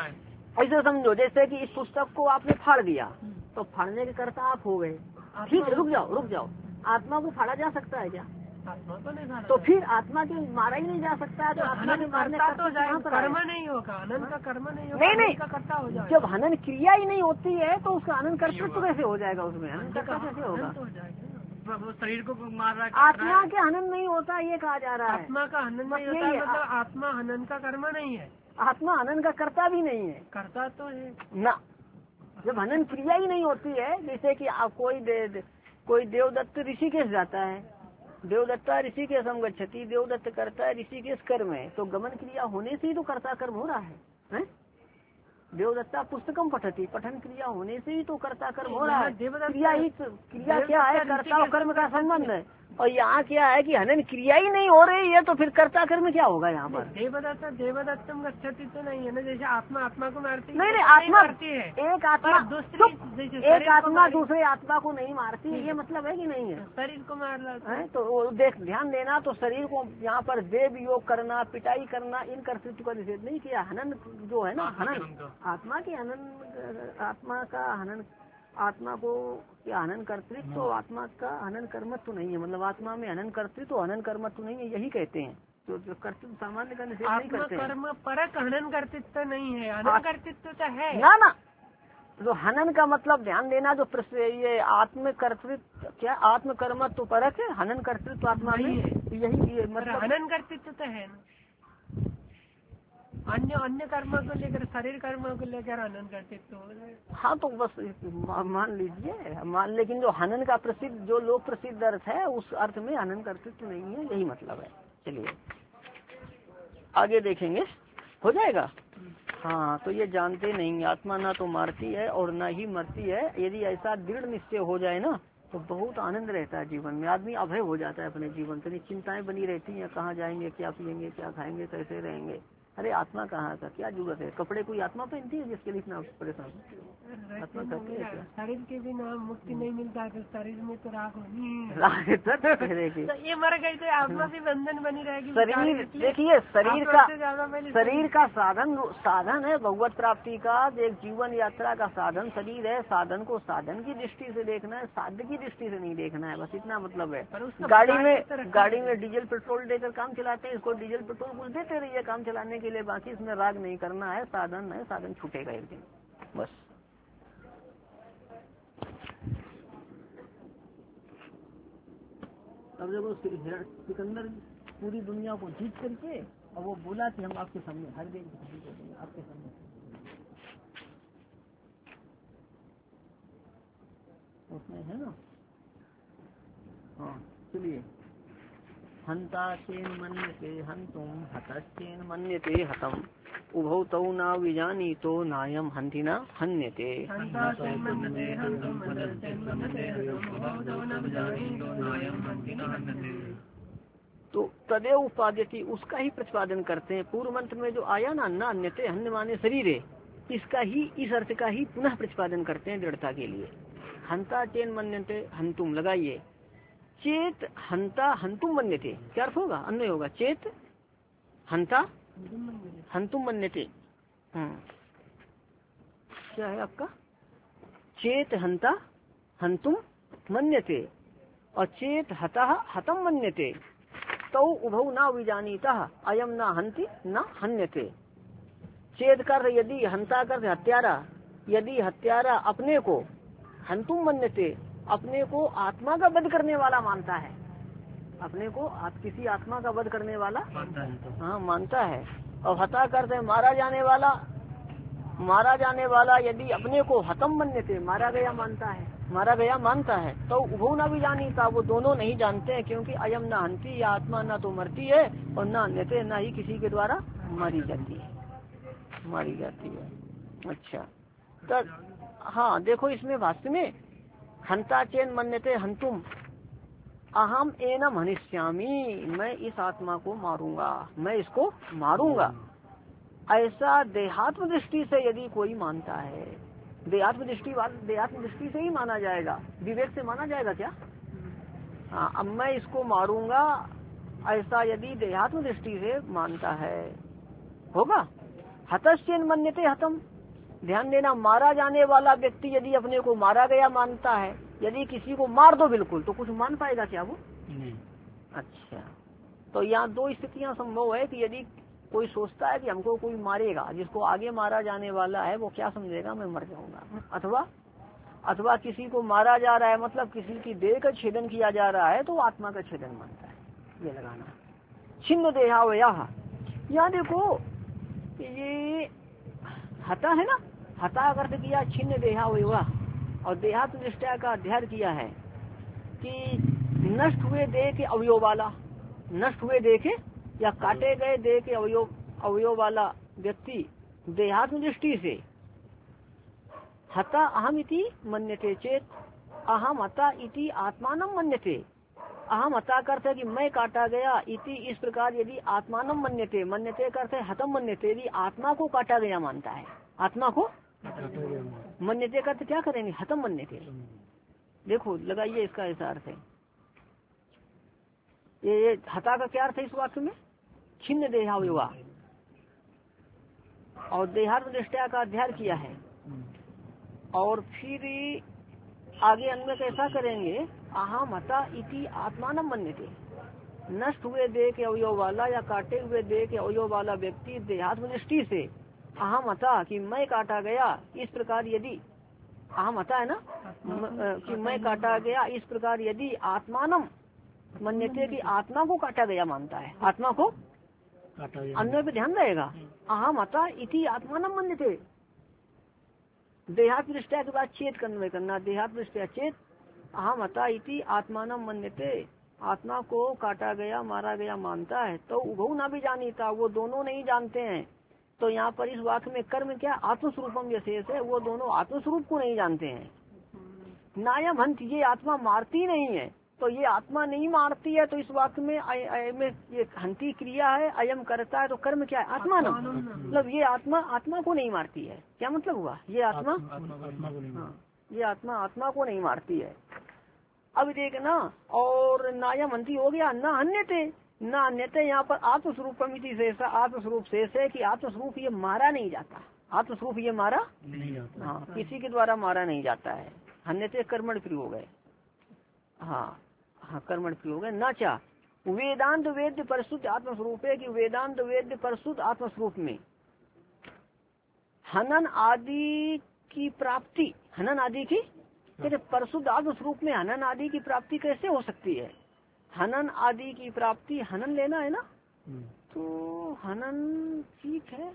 ऐसे समझो जैसे कि इस पुस्तक को आपने फाड़ दिया, तो फाड़ने के कर्ता आप हो गए। ठीक है, रुक जाओ रुक जाओ, आत्मा को फाड़ा जा सकता है क्या? आत्मा तो नहीं मारा तो फिर आत्मा के मारा ही नहीं जा सकता है, तो आत्मा के मारने का तो कहाँ पर कर्म आया? नहीं होगा, अनंत का कर्म नहीं होगा, नहीं नहीं, का कर्ता हो जाएगा। जब हनन क्रिया ही नहीं होती है तो उसका हनन कर्तृत्व कैसे हो जाएगा? उसमें हनन कर्ता कैसे होगा? हो जाएगा, वो शरीर को मार रहा है, आत्मा के हनन नहीं होता ये कहा जा रहा है। आत्मा का हनन नहीं होता है, मतलब आत्मा हनन का कर्म नहीं है, आत्मा हनन का कर्ता भी नहीं है करता तो है ना। जब हनन क्रिया ही नहीं होती है, जैसे कि आप कोई दे, दे, कोई देवदत्त ऋषिकेश जाता है, देवदत्ता ऋषिकेश हम गच्छति, देवदत्त करता है ऋषिकेश कर्म है, तो गमन क्रिया होने से ही तो कर्ता कर्म हो रहा है, है? देवदत्ता पुस्तकम पठती, पठन क्रिया होने से ही तो कर्ता कर्म हो रहा है। क्रिया ही क्रिया क्या है? कर्ता और कर्म का संबंध है। और यहाँ क्या है कि हनन क्रिया ही नहीं हो रही है, तो फिर कर्ता कर्म क्या होगा यहाँ पर? देवदत्त देवदत्तम गच्छति तो नहीं है ना, जैसे आत्मा आत्मा को मारती है। नहीं नहीं, आत्मा करती है, एक आत्मा दूसरी एक आत्मा दूसरे आत्मा को नहीं मारती है, ये मतलब है कि नहीं है? शरीर को मार रहा है तो वो देख ध्यान देना, तो शरीर को यहाँ पर देव योग करना, पिटाई करना, इन कर्तृत्व का निषेध नहीं किया। हनन जो है ना, हनन आत्मा के हनन, आत्मा का हनन, आत्मा को क्या हनन कर्तृत्व, तो आत्मा का हनन कर्मत्व नहीं है, मतलब आत्मा में हनन कर्तृत्व तो हनन कर्मत्व नहीं है, यही कहते हैं। तो जो कर्तृत्व सामान्य का निषेध नहीं करते हैं। कर्म परक हनन कर्तृत्व नहीं है, हनन कर्तृत्व तो है ना ना। जो हनन का मतलब ध्यान देना, जो ये आत्म कर्तृत्व क्या आत्म कर्मत्व परक है, हनन कर्तृत्व आत्मा में यही मतलब हनन कर्तृत्व तो है ना। अन्य अन्य कर्म को लेकर, शरीर कर्म को लेकर हनन कर्तृत्व हो रहा है। हाँ तो बस मान लीजिए मान, लेकिन जो हनन का प्रसिद्ध, जो लोक प्रसिद्ध अर्थ है, उस अर्थ में हनन कर्तृत्व नहीं है, यही मतलब है। चलिए आगे देखेंगे, हो जाएगा। हाँ तो ये जानते नहीं, आत्मा ना तो मारती है और ना ही मरती है। यदि ऐसा दृढ़ निश्चय हो जाए ना, तो बहुत आनंद रहता है जीवन में, आदमी अभय हो जाता है अपने जीवन से। चिंताएं बनी रहती हैं, कहाँ जाएंगे, क्या पियेंगे, क्या खाएंगे, कैसे रहेंगे। अरे आत्मा कहाँ का क्या जरूरत है? कपड़े कोई आत्मा पहनती है जिसके लिए इतना परेशान? आत्मा करती है क्या? शरीर के बिना मुक्ति नहीं मिलता है, तो शरीर में तो राग होनी है। तो ये मर गई तो आत्मा भी बंधन बनी रहेगी। शरीर देखिए, शरीर का शरीर का साधन साधन है भगवत प्राप्ति का, एक जीवन यात्रा का साधन शरीर है। साधन को साधन की दृष्टि से देखना है, साध्य की दृष्टि से नहीं देखना है, बस इतना मतलब है। गाड़ी में गाड़ी में डीजल पेट्रोल देकर काम चलाते हैं, इसको डीजल पेट्रोल कुछ देते रहिए काम चलाने के लिए, बाकी इसमें राग नहीं करना है। साधन है, साधन छूटेगा एक दिन बस। अब देखो सिकंदर पूरी दुनिया को जीत करके और वो बोला कि हम आपके सामने हर देश आपके सामने, उसमें है ना। हाँ चलिए, हंता चेन मन्यते हंतुम हतश्चेन मन्यते हतम उभौ तौ न विजानी तो नायम हंतिना हन्यते। तो तदेव उपाद्यति, उसका ही प्रतिपादन करते हैं। पूर्व मंत्र में जो आया ना, न अन्यते हन्य माने शरीरे, इसका ही, इस अर्थ का ही पुनः प्रतिपादन करते हैं दृढ़ता के लिए। हंता चेन मन्यते हंतुम लगाइए, चेत हंता हंतुम मन्यते, क्या अर्थ होगा? अन्य होगा, चेत हंता हंतुम मन्यते। क्या है आपका? चेत हंता हंतुम मन्यते और चेत हता हतम मन्यते तो उभौ न विजानीता अयम न हंति न हन्यते। चेत कर यदि, हंता कर हत्यारा, यदि हत्यारा अपने को, हंतुम मन्यते अपने को आत्मा का वध करने वाला मानता है, अपने को आप किसी आत्मा का वध करने वाला हाँ मानता है। और हता करते हैं मारा जाने वाला, मारा जाने वाला यदि अपने को हतम मन्यते मारा गया मानता है, मारा गया मानता है, तो उभौ न भी जानी था, वो दोनों नहीं जानते हैं, क्योंकि अयम न हंती, या आत्मा न तो मरती है और न अन्यते, न ही किसी के द्वारा मारी जाती है, मारी जाती है। अच्छा तो हाँ देखो, इसमें भाष्य में हंता चेन मन्यते हंतुम अहम एनम हनिष्यामी, मैं इस आत्मा को मारूंगा, मैं इसको मारूंगा, ऐसा देहात्म दृष्टि से यदि कोई मानता है, देहात्म दृष्टि देहात्म दृष्टि से ही माना जाएगा, विवेक से माना जाएगा क्या? हाँ, अब मैं इसको मारूंगा, ऐसा यदि देहात्म दृष्टि से मानता है होगा। हतश्चेन मन्यते हतम, ध्यान देना, मारा जाने वाला व्यक्ति यदि अपने को मारा गया मानता है, यदि किसी को मार दो बिल्कुल, तो कुछ मान पाएगा क्या वो? नहीं। अच्छा, तो यहाँ दो स्थितियां संभव है कि यदि कोई सोचता है कि हमको कोई मारेगा, जिसको आगे मारा जाने वाला है वो क्या समझेगा, मैं मर जाऊंगा। अथवा अथवा किसी को मारा जा रहा है, मतलब किसी की देह का छेदन किया जा रहा है, तो आत्मा का छेदन मानता है। ये लगाना छिन्न देहावया। यहाँ देखो ये हता है ना, हता का अर्थ किया छिन्न देहावया, और देहात्म निष्ठा का अध्ययन किया है कि नष्ट हुए देह के अवयव वाला, नष्ट हुए देह के या काटे गए देह के अवयव अवयव वाला व्यक्ति देहात्म दृष्टि से हता अहम इति मन्यते चेत, अहम हता इति आत्मानम मन्यते। अहम हता का अर्थ है कि मैं काटा गया, इति इस प्रकार यदि आत्मानम मन्यते, मन्यते का अर्थ है हतम मन्यते, यदि आत्मा को काटा गया मानता है, आत्मा को मन्यते का अर्थ क्या करेंगे, हतम मन्यते। देखो लगाइए इसका ऐसा अर्थ है, ये, ये हता का क्या अर्थ है इस वाक्य में, छिन्न देहावयवा, और देहात्म दृष्टया का अध्ययन किया है। और फिर आगे अन्य कैसा करेंगे, अहम हता इति आत्मानम मन्यते, नष्ट हुए देह के अवयव वाला या काटे हुए देह के अवयव वाला व्यक्ति देहात्म दृष्टि से अहम हता कि मैं काटा गया, इस प्रकार यदि अहम हता है ना कि मैं काटा गया, इस प्रकार यदि आत्मानम मन्यते की आत्मा को काटा गया मानता है, आत्मा को अन्य पे ध्यान रहेगा। अहम हता इति आत्मानम मन्यते, देहात्म दृष्टया के बाद चेत कन्वय करना, देहात्म दृष्टया चेत अहम हता इति आत्मानम मन्यते, आत्मा को काटा गया मारा गया मानता है। तो उभौ ना भी जानीता, वो दोनों नहीं जानते हैं। तो यहाँ पर इस वाक्य में कर्म क्या आत्मस्वरूपम विशेष है, वो दोनों आत्मस्वरूप को नहीं जानते हैं। नायम हंत, ये आत्मा मारती नहीं है, तो ये आत्मा नहीं मारती है, तो इस वाक्य में अय, अय, में ये हंती क्रिया है, अयम करता है, तो कर्म क्या है आत्मा न, मतलब ये आत्मा आत्मा को नहीं मारती है। क्या मतलब हुआ, ये आत्मा हाँ, ये आत्मा आत्मा को नहीं मारती है। अब देखना, और नायम हंती हो गया, न अन्यते, न अन्यते यहाँ पर आत्मस्वरूपमिति शेष, आत्मस्वरूप शेष है कि आत्मस्वरूप ये मारा नहीं जाता, आत्मस्वरूप ये मारा नहीं जाता, हाँ किसी के द्वारा मारा नहीं जाता है। अन्यते कर्मण प्रयोग है, हाँ हाँ कर्मण प्रयोग है। न चा वेदांत वेद्य परिशुद्ध आत्मस्वरूप है कि वेदांत वेद्य परिशुद्ध आत्मस्वरूप में हनन आदि की प्राप्ति, हनन आदि की कहते परिशुद्ध आत्मस्वरूप में हनन आदि की प्राप्ति कैसे हो सकती है। हनन आदि की प्राप्ति, हनन लेना है ना, तो हनन ठीक है,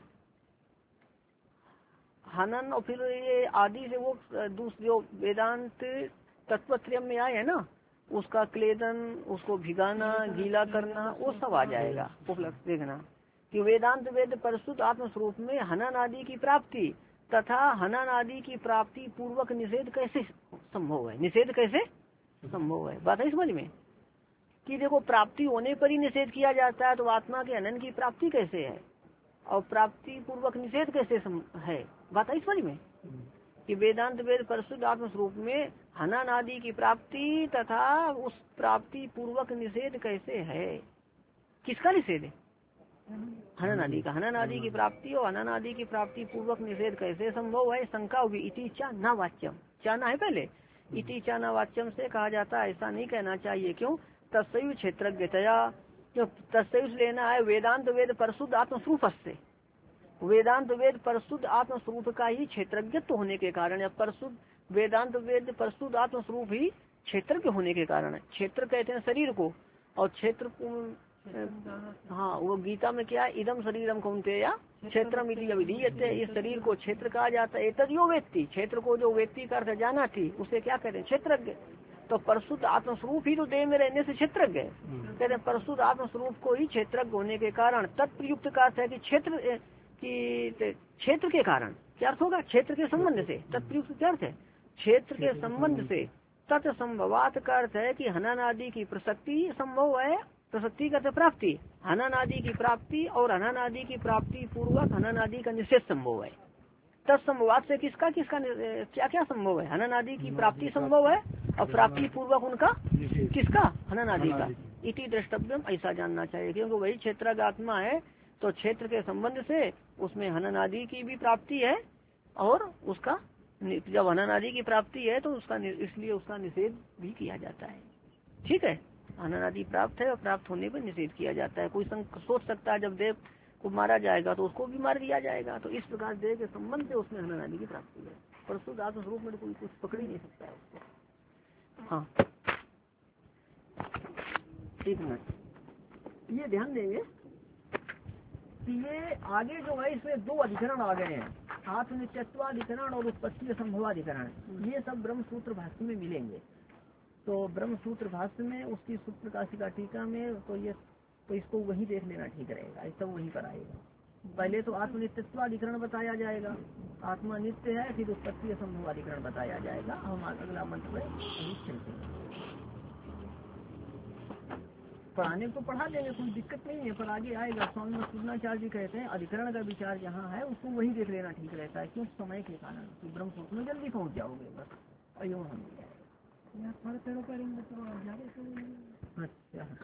हनन और फिर ये आदि से वो दूसरे जो वेदांत तत्वत्रय में आए है ना, उसका क्लेदन, उसको भिगाना, गीला करना, वो सब आ जाएगा उपलब्ध। देखना कि वेदांत वेद परिशुद्ध आत्मस्वरूप में हनन आदि की प्राप्ति तथा हनन आदि की प्राप्ति पूर्वक निषेध कैसे संभव है, निषेध कैसे संभव है। बात है समझ में कि देखो प्राप्ति होने पर ही निषेध किया जाता है, तो आत्मा के हनन की प्राप्ति कैसे है और प्राप्ति पूर्वक निषेध कैसे है। बात है समझ में कि वेदांत वेद परिशुद्ध आत्मस्वरूप में हनन आदि की प्राप्ति तथा उस प्राप्ति पूर्वक निषेध कैसे है। किसका निषेध है, हनन आदि का, हनन आदि की प्राप्ति और हनन आदि की प्राप्ति पूर्वक निषेध कैसे संभव है। शंका हुई, इति चा न वाच्यम, चाना है पहले, इति चा न वाच्यम से कहा जाता है ऐसा नहीं कहना चाहिए। क्यों, तस्सैव क्षेत्रज्ञतया, जो तस्सैव लेना है वेदांत वेद परिशुद्ध आत्मस्वरूप से, वेदांत वेद परिशुद्ध आत्मस्वरूप का ही क्षेत्रज्ञत्व होने के कारण, या परिशुद्ध वेदांत वेद परिशुद्ध आत्मस्वरूप ही क्षेत्रज्ञ होने के कारण। क्षेत्र कहते हैं शरीर को, और क्षेत्र हाँ वो गीता में क्या है, इदम शरीरम कौन्तेय क्षेत्रम इति अभिधीयते, इस शरीर को क्षेत्र कहा जाता है। एतद्यो वेत्ति, क्षेत्र को जो व्यक्ति का अर्थ जाना थी उसे क्या कहते हैं, क्षेत्रज्ञ। तो परिशुद्ध आत्मस्वरूप ही तो देह में रहने से क्षेत्रज्ञ है। कहते हैं परिशुद्ध आत्मस्वरूप को ही क्षेत्रज्ञ होने के कारण तत्प्रयुक्त का अर्थ है कि क्षेत्र की क्षेत्र के कारण, क्या अर्थ होगा, क्षेत्र के संबंध से। तत्प्रयुक्त क्या अर्थ है, क्षेत्र के संबंध से। तत्संभवात का अर्थ है कि हनन आदि की प्रसक्ति संभव है, प्रसक्ति का प्राप्ति, हनन आदि की प्राप्ति और हनन आदि की प्राप्ति पूर्वक हनन आदि का निषेध संभव है। तत्संभवात से किसका किसका क्या क्या संभव है, हनन आदि की प्राप्ति संभव है और प्राप्ति पूर्वक उनका किसका, हनन आदि का। इति द्रष्टव्यम, ऐसा जानना चाहिए, क्योंकि वही क्षेत्र का आत्मा है, तो क्षेत्र के संबंध से उसमें हनन आदि की भी प्राप्ति है और उसका जब हनन आदि की प्राप्ति है तो उसका इसलिए उसका निषेध भी किया जाता है। ठीक है। हननादि प्राप्त है और प्राप्त होने पर निषेध किया जाता है। कोई सोच सकता है जब देव को मारा जाएगा तो उसको भी मार दिया जाएगा, तो इस प्रकार देह के संबंध से उसमें हननादि की प्राप्ति है, पर शुद्ध आत्म स्वरूप में कोई कुछ पकड़ ही नहीं सकता है उसको। हाँ ठीक है, ये ध्यान देंगे कि ये आगे जो है इसमें दो अधिकरण आ गए हैं, आत्मनित्यत्वाधिकरण और उत्पत्ति संभवाधिकरण। ये सब ब्रह्म सूत्र भाष्य में मिलेंगे। तो ब्रह्म सूत्र भाष्य में उसकी सूत्र काशिका टीका में तो ये तो इसको वही देख लेना ठीक रहेगा, ये सब वहीं पर आएगा। पहले तो आत्मनित्यत्वाधिकरण बताया जाएगा, आत्मा नित्य है, फिर उत्पत्ति संभवाधिकरण बताया जाएगा। हम अगला मंत्र में अभी चलते हैं। पढ़ाने को पढ़ा देंगे, कोई दिक्कत नहीं है, पर आगे आएगा। स्वामी मसूदनाचार्य जी कहते हैं अधिकरण का विचार जहाँ है उसको वही देख लेना ठीक रहता है, क्यों समय के कारण तो ब्रह्म सूत्र में जल्दी पहुँच जाओगे बस। अयो हम अच्छा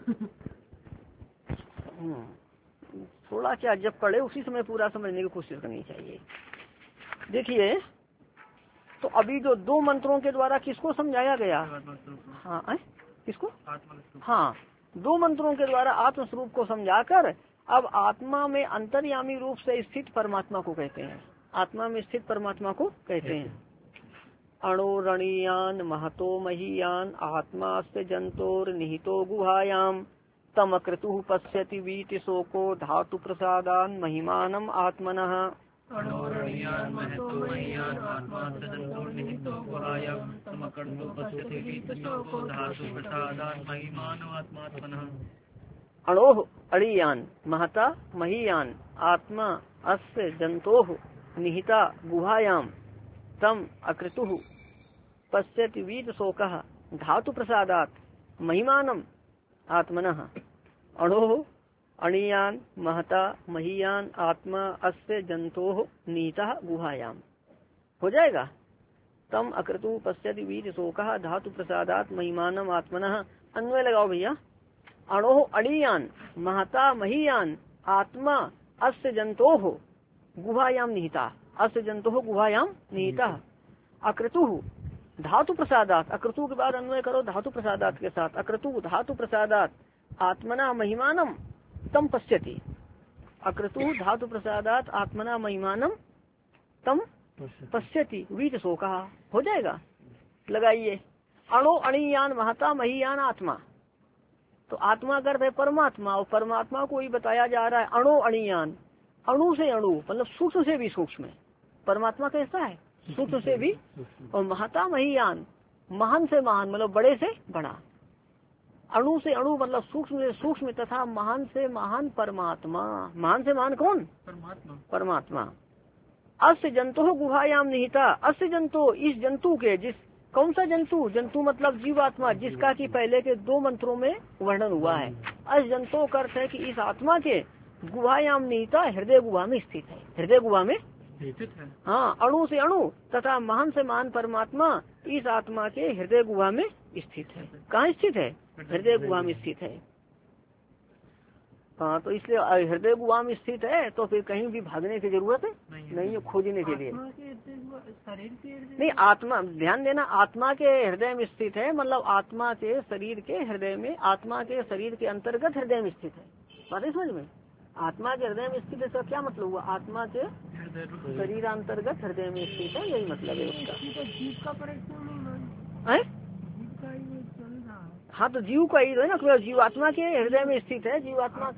थोड़ा क्या जब पढ़े उसी समय पूरा समझने की कोशिश करनी चाहिए। देखिए तो अभी जो दो मंत्रों के द्वारा किसको समझाया गया, हाँ है? किसको, हाँ दो मंत्रों के द्वारा आत्मस्वरूप को समझाकर अब आत्मा में अंतर्यामी रूप से स्थित परमात्मा को कहते हैं, आत्मा में स्थित परमात्मा को कहते हैं। अणोरणीयान महतो महीयान आत्मा से जंतोर निहितो गुहायाम तम अक्रतु पश्यति वीति शोको धातु प्रसादान महिमानम आत्मनः। अणोह अणीयान महता महीयान आत्मा अस्य जंतोः निहिता गुहायाम तम अक्रतुः पश्यति वीत शोकः धातु प्रसादात महिमानम आत्मनः। अणोः अणीयान महता महीयान आत्मा अस्य जंतोः निहिता गुहायाम, हो जाएगा। तम अक्रतु पश्यति वीत शोकः धातु प्रसादात महिमानम आत्मनः। अन्वय लगाओ भैया। अणोः अणीयान महता महीयान आत्मा अस्य जंतोः गुहायाम निहिता, अस्य जंतोः गुहायाम निहिता। अक्रतु धातु प्रसादात, अक्रतु के बाद अन्वय करो धातु प्रसादात के साथ। अक्रतु धातु प्रसादात आत्मना महिमानम तम पश्यति। अक्रतु धातु प्रसादात आत्मना महिमानम तम पश्यति वीत शोकः, हो जाएगा। लगाइए अणो अणीयान महता महीयान आत्मा, तो आत्मा का अर्थ है परमात्मा, और परमात्मा को ही बताया जा रहा है अणो अणीयान, अणु से अणु मतलब सूक्ष्म से भी सूक्ष्म। परमात्मा कैसा है, सूक्ष्म से भी, और महता महीयान महान से महान मतलब बड़े से बड़ा। अणु से अणु मतलब सूक्ष्म से सूक्ष्म तथा महान से महान परमात्मा। महान से महान कौन, परमात्मा, परमात्मा। अस्य जंतु गुहायाम निहिता, अस्य जंतु इस जंतु के, जिस कौन सा जंतु, जंतु मतलब जीवात्मा, जिसका कि पहले के दो मंत्रों में वर्णन हुआ है। अस जंतु का अर्थ है कि इस आत्मा के गुहायाम निहिता हृदय गुहा में स्थित है, हृदय गुहा में स्थित है। हाँ अणु से अणु तथा महान से महान परमात्मा इस आत्मा के हृदय गुहा में स्थित है। कहाँ स्थित है, हृदय गुहा में स्थित है। हाँ तो इसलिए हृदय गुहा में स्थित है, तो फिर कहीं भी भागने की जरूरत है नहीं है, खोजने के लिए शरीर के नहीं। आत्मा, ध्यान देना, आत्मा के हृदय में स्थित है मतलब आत्मा के शरीर के हृदय में, आत्मा के शरीर के अंतर्गत हृदय में स्थित है। बात है समझ में, आत्मा के हृदय में स्थित है तो क्या मतलब हुआ, आत्मा के शरीर अंतर्गत हृदय में स्थित है, यही मतलब है उसका। जीव का परीक्षण हाँ तो जीव का ही है ना, जीवात्मा के हृदय में स्थित है। जीवात्मा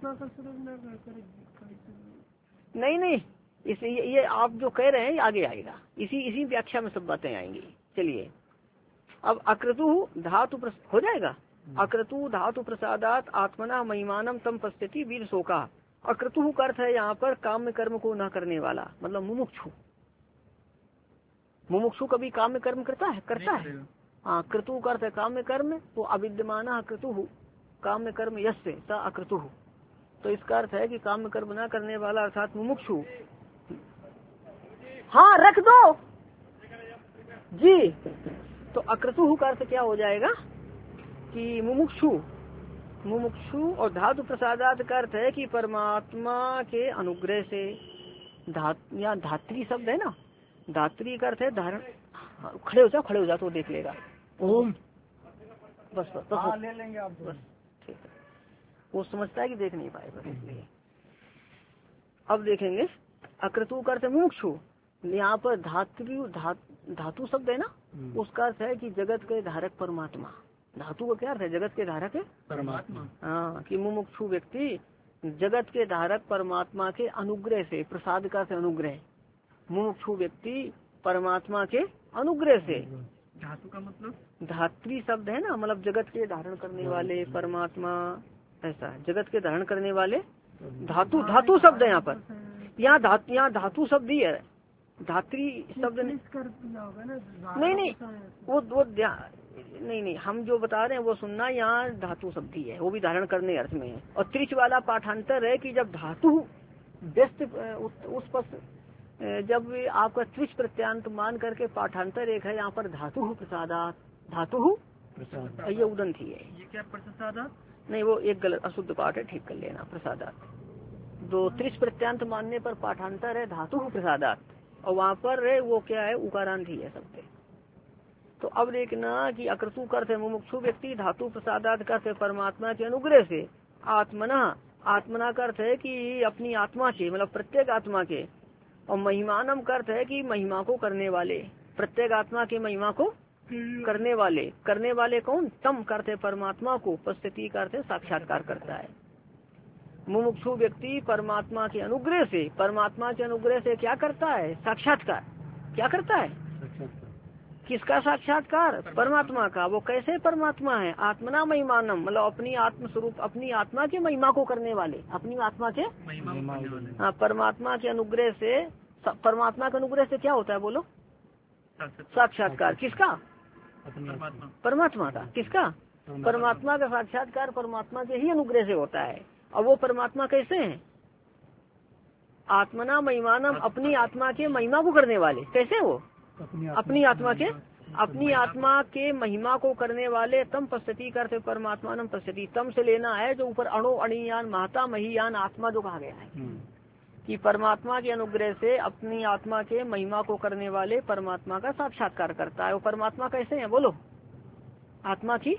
नहीं नहीं इसे ये, ये आप जो कह रहे हैं आगे आएगा, इसी इसी व्याख्या में सब बातें आएंगी। चलिए अब अक्रतु धातु हो जाएगा। अक्रतु धातु प्रसादात आत्मना महिमानम तम पश्यति वीर शोका। अक्रतु का अर्थ है यहाँ पर काम्य कर्म को न करने वाला, मतलब मुमुक्षु। मुमुक्षु कभी काम्य कर्म करता है, करता है। हाँ क्रतु का अर्थ है काम्य कर्म, तो अविद्यमान क्रतु काम्य कर्म यस्य स अक्रतु, तो इसका अर्थ है कि काम्य कर्म न करने वाला अर्थात मुमुक्षु। हाँ रख दो जी। तो अक्रतु का अर्थ क्या हो जाएगा कि मुमुक्षु, मुमुक्षु। और धातु प्रसादात का अर्थ है कि परमात्मा के अनुग्रह से, धात या धात्री शब्द है ना, धात्री का अर्थ है धारण। खड़े हो जाओ, खड़े हो जाओ तो देख लेगा। ओम बस बस, बस, हाँ, ले लेंगे आप बस ठीक है, वो समझता है कि देख नहीं पाएगा इसलिए। अब देखेंगे अक्रतु का अर्थ मुमुक्षु। यहाँ पर धातु धा, धातु शब्द है ना, उसका अर्थ है कि जगत के धारक परमात्मा। धातु का क्या अर्थ है? जगत के धारक है परमात्मा। हाँ, कि मुमुक्षु व्यक्ति जगत के धारक परमात्मा के अनुग्रह से, प्रसाद का से अनुग्रह, मुमुक्षु व्यक्ति परमात्मा के अनुग्रह से। धातु का मतलब धात्री शब्द है ना, मतलब जगत के धारण करने वाले परमात्मा, ऐसा जगत के धारण करने वाले धातु। धातु शब्द है यहाँ पर, यहाँ धातु यहाँ धातु शब्द ही है, धात्री शब्द नहीं। नहीं नहीं वो वो नहीं नहीं हम जो बता रहे हैं वो सुनना, यहाँ धातु शब्द ही है, वो भी धारण करने अर्थ में है। और त्रिच वाला पाठांतर है कि जब धातु व्यस्त उस पर जब आपका त्रिच प्रत्यांत मान करके पाठांतर एक है, यहाँ पर धातु प्रसादात, धातु ये उदंत ही है। ये क्या प्रसादात? नहीं वो एक गलत अशुद्ध पाठ है, ठीक कर लेना, प्रसादात। दो त्रिच प्रत्यांत मानने पर पाठांतर है धातु प्रसादात, और वहाँ पर वो क्या है, उकारांत ही है शब्द। तो अब देखना कि अक्रतु कर्थ है मुमुक्षु व्यक्ति, धातु प्रसादात कर्थ है परमात्मा के अनुग्रह से, आत्मना आत्मना कर्थ है कि अपनी आत्मा के, मतलब प्रत्येक आत्मा के, और महिमानम कर्थ है कि महिमा को करने वाले, प्रत्येक आत्मा की महिमा को करने वाले। करने वाले कौन? तम करते परमात्मा को, उपस्थिति करते साक्षात्कार करता है। मुमुक्षु व्यक्ति परमात्मा के अनुग्रह से, परमात्मा के अनुग्रह से क्या करता है? साक्षात्कार। क्या करता है? किसका साक्षात्कार? परमात्मा का। वो कैसे परमात्मा है? आत्मना महिमानम, मतलब अपनी आत्म स्वरूप, अपनी आत्मा के महिमा को करने वाले, अपनी आत्मा के हाँ, परमात्मा के अनुग्रह से। परमात्मा के अनुग्रह से क्या होता है बोलो? साक्षात्कार। किसका? परमात्मा का। किसका? परमात्मा का साक्षात्कार परमात्मा के ही अनुग्रह से होता है। और वो परमात्मा कैसे है? आत्मना महिमानम, अपनी आत्मा के महिमा को करने वाले। कैसे वो? अपनी आत्मा के अपनी आत्मा के महिमा को करने वाले। तम पश्यति करते परमात्मा नम पश्यति, तम से लेना है जो ऊपर अणु अणियान महता महियान आत्मा जो कहा गया है, कि परमात्मा के अनुग्रह से अपनी आत्मा के महिमा को करने वाले परमात्मा का साक्षात्कार करता है। वो परमात्मा कैसे है बोलो? आत्मा की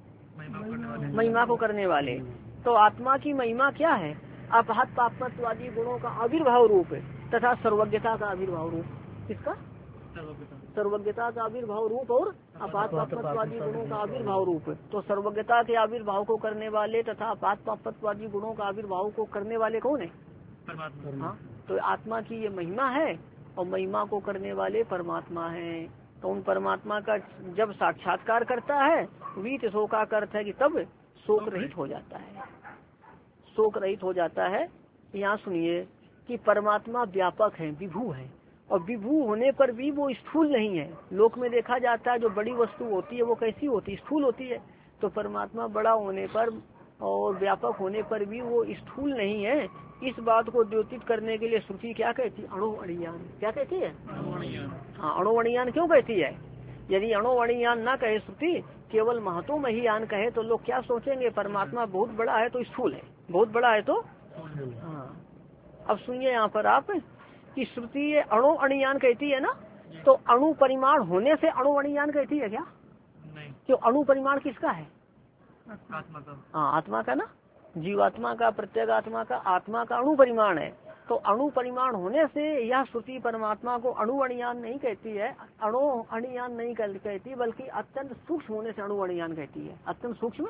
महिमा को करने वाले। तो आत्मा की महिमा क्या है? अपहत पापत्वादी गुणों का आविर्भाव रूप तथा सर्वज्ञता का आविर्भाव रूप। किसका? सर्वज्ञता का आविर्भाव रूप और अपात पापत्वादी गुणों का आविर्भाव रूप। तो सर्वज्ञता के आविर्भाव को करने वाले तथा अपात पापत्वादी गुणों का आविर्भाव को करने वाले कौन है? हाँ, तो आत्मा की ये महिमा है और महिमा को करने वाले परमात्मा है। तो उन परमात्मा का जब साक्षात्कार करता है, वीत शोका का अर्थ है कि तब शोक रहित हो जाता है, शोक रहित हो जाता है। यहाँ सुनिए कि परमात्मा व्यापक है, विभू है, और विभू होने पर भी वो स्थूल नहीं है। लोक में देखा जाता है जो बड़ी वस्तु होती है वो कैसी होती है? स्थूल होती है। तो परमात्मा बड़ा होने पर और व्यापक होने पर भी वो स्थूल नहीं है। इस बात को द्योतित करने के लिए श्रुति क्या कहती है? अणु अणियान। क्या कहती है? हाँ, अणु अणियान क्यों कहती है? यदि अणु अणियान न कहे श्रुति, केवल महतो महियान कहे, तो लोग क्या सोचेंगे? परमात्मा बहुत बड़ा है तो स्थूल है, बहुत बड़ा है तो हाँ। अब सुनिए यहाँ पर आप कि श्रुति अणु अणियान कहती है ना, तो अणु परिमाण होने से अणु अणियान कहती है क्या? नहीं। क्यों? अणु परिमाण किसका है? आत्मा का। हाँ, आत्मा का ना, जीवात्मा का, प्रत्येक आत्मा का, आत्मा का अणु परिमाण है। तो अणु परिमाण होने से यह श्रुति परमात्मा को अणु अणियान नहीं कहती है, अणु अणियान नहीं कहती, बल्कि अत्यंत सूक्ष्म होने से अणु अणियान कहती है। अत्यंत सूक्ष्म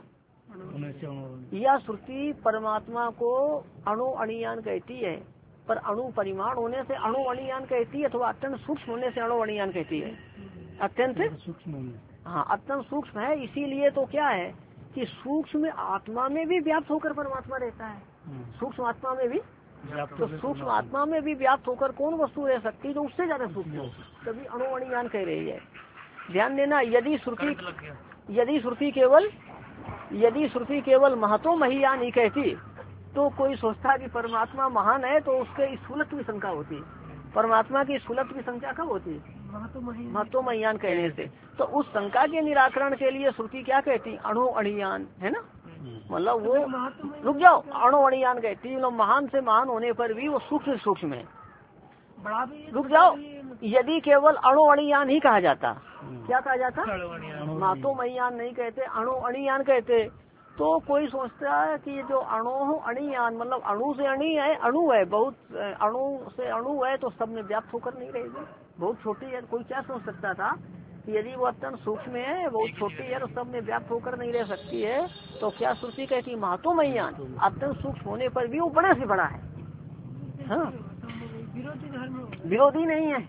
यह श्रुति परमात्मा को अणु अणियान कहती है, पर अणु परिमाण होने से अणु अणियान कहती है, अथवा अत्यंत सूक्ष्म होने से अणु अणियान कहती है। अत्यंत सूक्ष्म, हाँ, अत्यंत सूक्ष्म है। इसीलिए तो क्या है कि सूक्ष्म आत्मा में भी व्याप्त होकर परमात्मा रहता है। सूक्ष्म आत्मा में भी, तो सूक्ष्म आत्मा में भी व्याप्त होकर कौन वस्तु रह सकती है जो उससे ज्यादा सूक्ष्म हो? तभी अणु अणियान कह रही है। ध्यान देना, यदि श्रुति यदि श्रुति केवल यदि श्रुति केवल महतो महियान ही कहती तो कोई सोचता कि परमात्मा महान है, तो उसके स्थूलत्व की शंका होती। परमात्मा की स्थूलत्व की शंका कब होती? महतो महियान कहने से। तो उस शंका के निराकरण के लिए श्रुति क्या कहती? अणु अणियान, है ना, मतलब वो रुक जाओ, अणु अणियान कहती, मतलब महान से महान होने पर भी वो सूक्ष्म सूक्ष्म है। रुक जाओ, यदि केवल अणु अणियान ही कहा जाता, क्या कहा जाता? महतो महियान नहीं कहते, अणु अणियान कहते, तो कोई सोचता है कि जो अणु अणियान मतलब अणु से अणि है, अणु है बहुत, अणु से अणु है तो सब में व्याप्त होकर नहीं रहेगी, बहुत छोटी है। कोई क्या सोच सकता था कि यदि वो अत्यंत सूक्ष्म है, बहुत छोटी है, तो सब में व्याप्त होकर नहीं रह सकती है। तो क्या श्रुति कहती महतो मयान, अत्यंत सूक्ष्म होने पर भी वो बड़े से बड़ा है। हाँ, विरोधी धर्म विरोधी नहीं है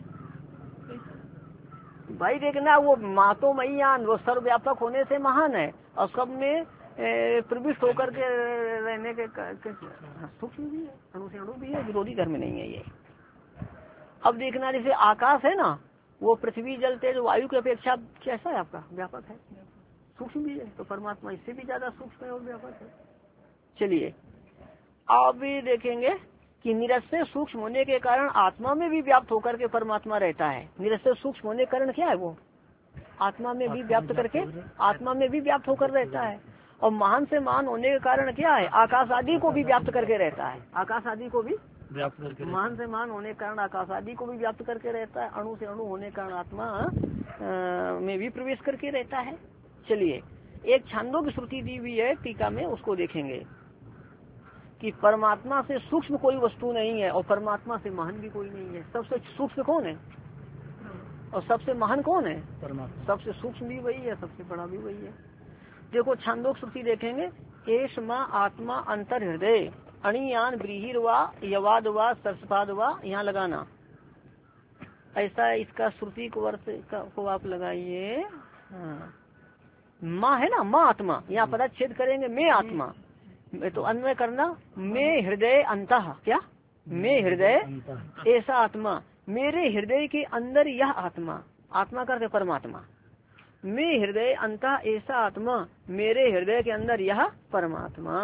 भाई। देखना वो मातो मयान वो सर्वव्यापक होने से महान है और सब में प्रविष्ट होकर के रहने के सूक्ष्म भी है, अणु से अणु भी है, विरोधी धर्म नहीं है ये। अब देखना जैसे आकाश है ना, वो पृथ्वी जल तेज वायु की अपेक्षा कैसा है आपका, व्यापक है, सूक्ष्म भी है। तो परमात्मा इससे भी ज्यादा सूक्ष्म है और व्यापक है। चलिए अब भी देखेंगे कि निरस्य सूक्ष्म होने के कारण आत्मा में भी व्याप्त होकर के परमात्मा रहता है। निरस्य सूक्ष्म होने के कारण क्या है, वो आत्मा में भी व्याप्त करके आत्मा में भी व्याप्त होकर रहता है। और महान से महान होने के कारण क्या है, आकाश आदि को भी व्याप्त करके रहता है। आकाश आदि को भी व्याप्त करके, महान से महान होने के कारण आकाश आदि को भी व्याप्त करके रहता है। अणु से अणु होने के कारण आत्मा आ, में भी प्रवेश करके रहता है। चलिए एक छंदों की श्रुति दी हुई है टीका में, उसको देखेंगे कि परमात्मा से सूक्ष्म कोई वस्तु नहीं है और परमात्मा से महान भी कोई नहीं है। सबसे सूक्ष्म कौन है और सबसे महान कौन है, परमात्मा। सबसे सूक्ष्म भी वही है, सबसे बड़ा भी वही है। देखो छंदोक श्रुति देखेंगे, एष माँ आत्मा अंतर हृदय अणियान ब्रीहिर वा यवाद वा सरसपाद वा, यहाँ लगाना ऐसा इसका श्रुति को अर्थ को आप लगाइए। हाँ, माँ है ना, माँ आत्मा, यहाँ पदच्छेद करेंगे मैं आत्मा, तो अन्वय करना मैं हृदय अंतः, क्या मैं हृदय ऐसा आत्मा, मेरे हृदय के अंदर यह आत्मा, आत्मा करते परमात्मा, मैं हृदय अंतः ऐसा आत्मा, मेरे हृदय के अंदर यह परमात्मा।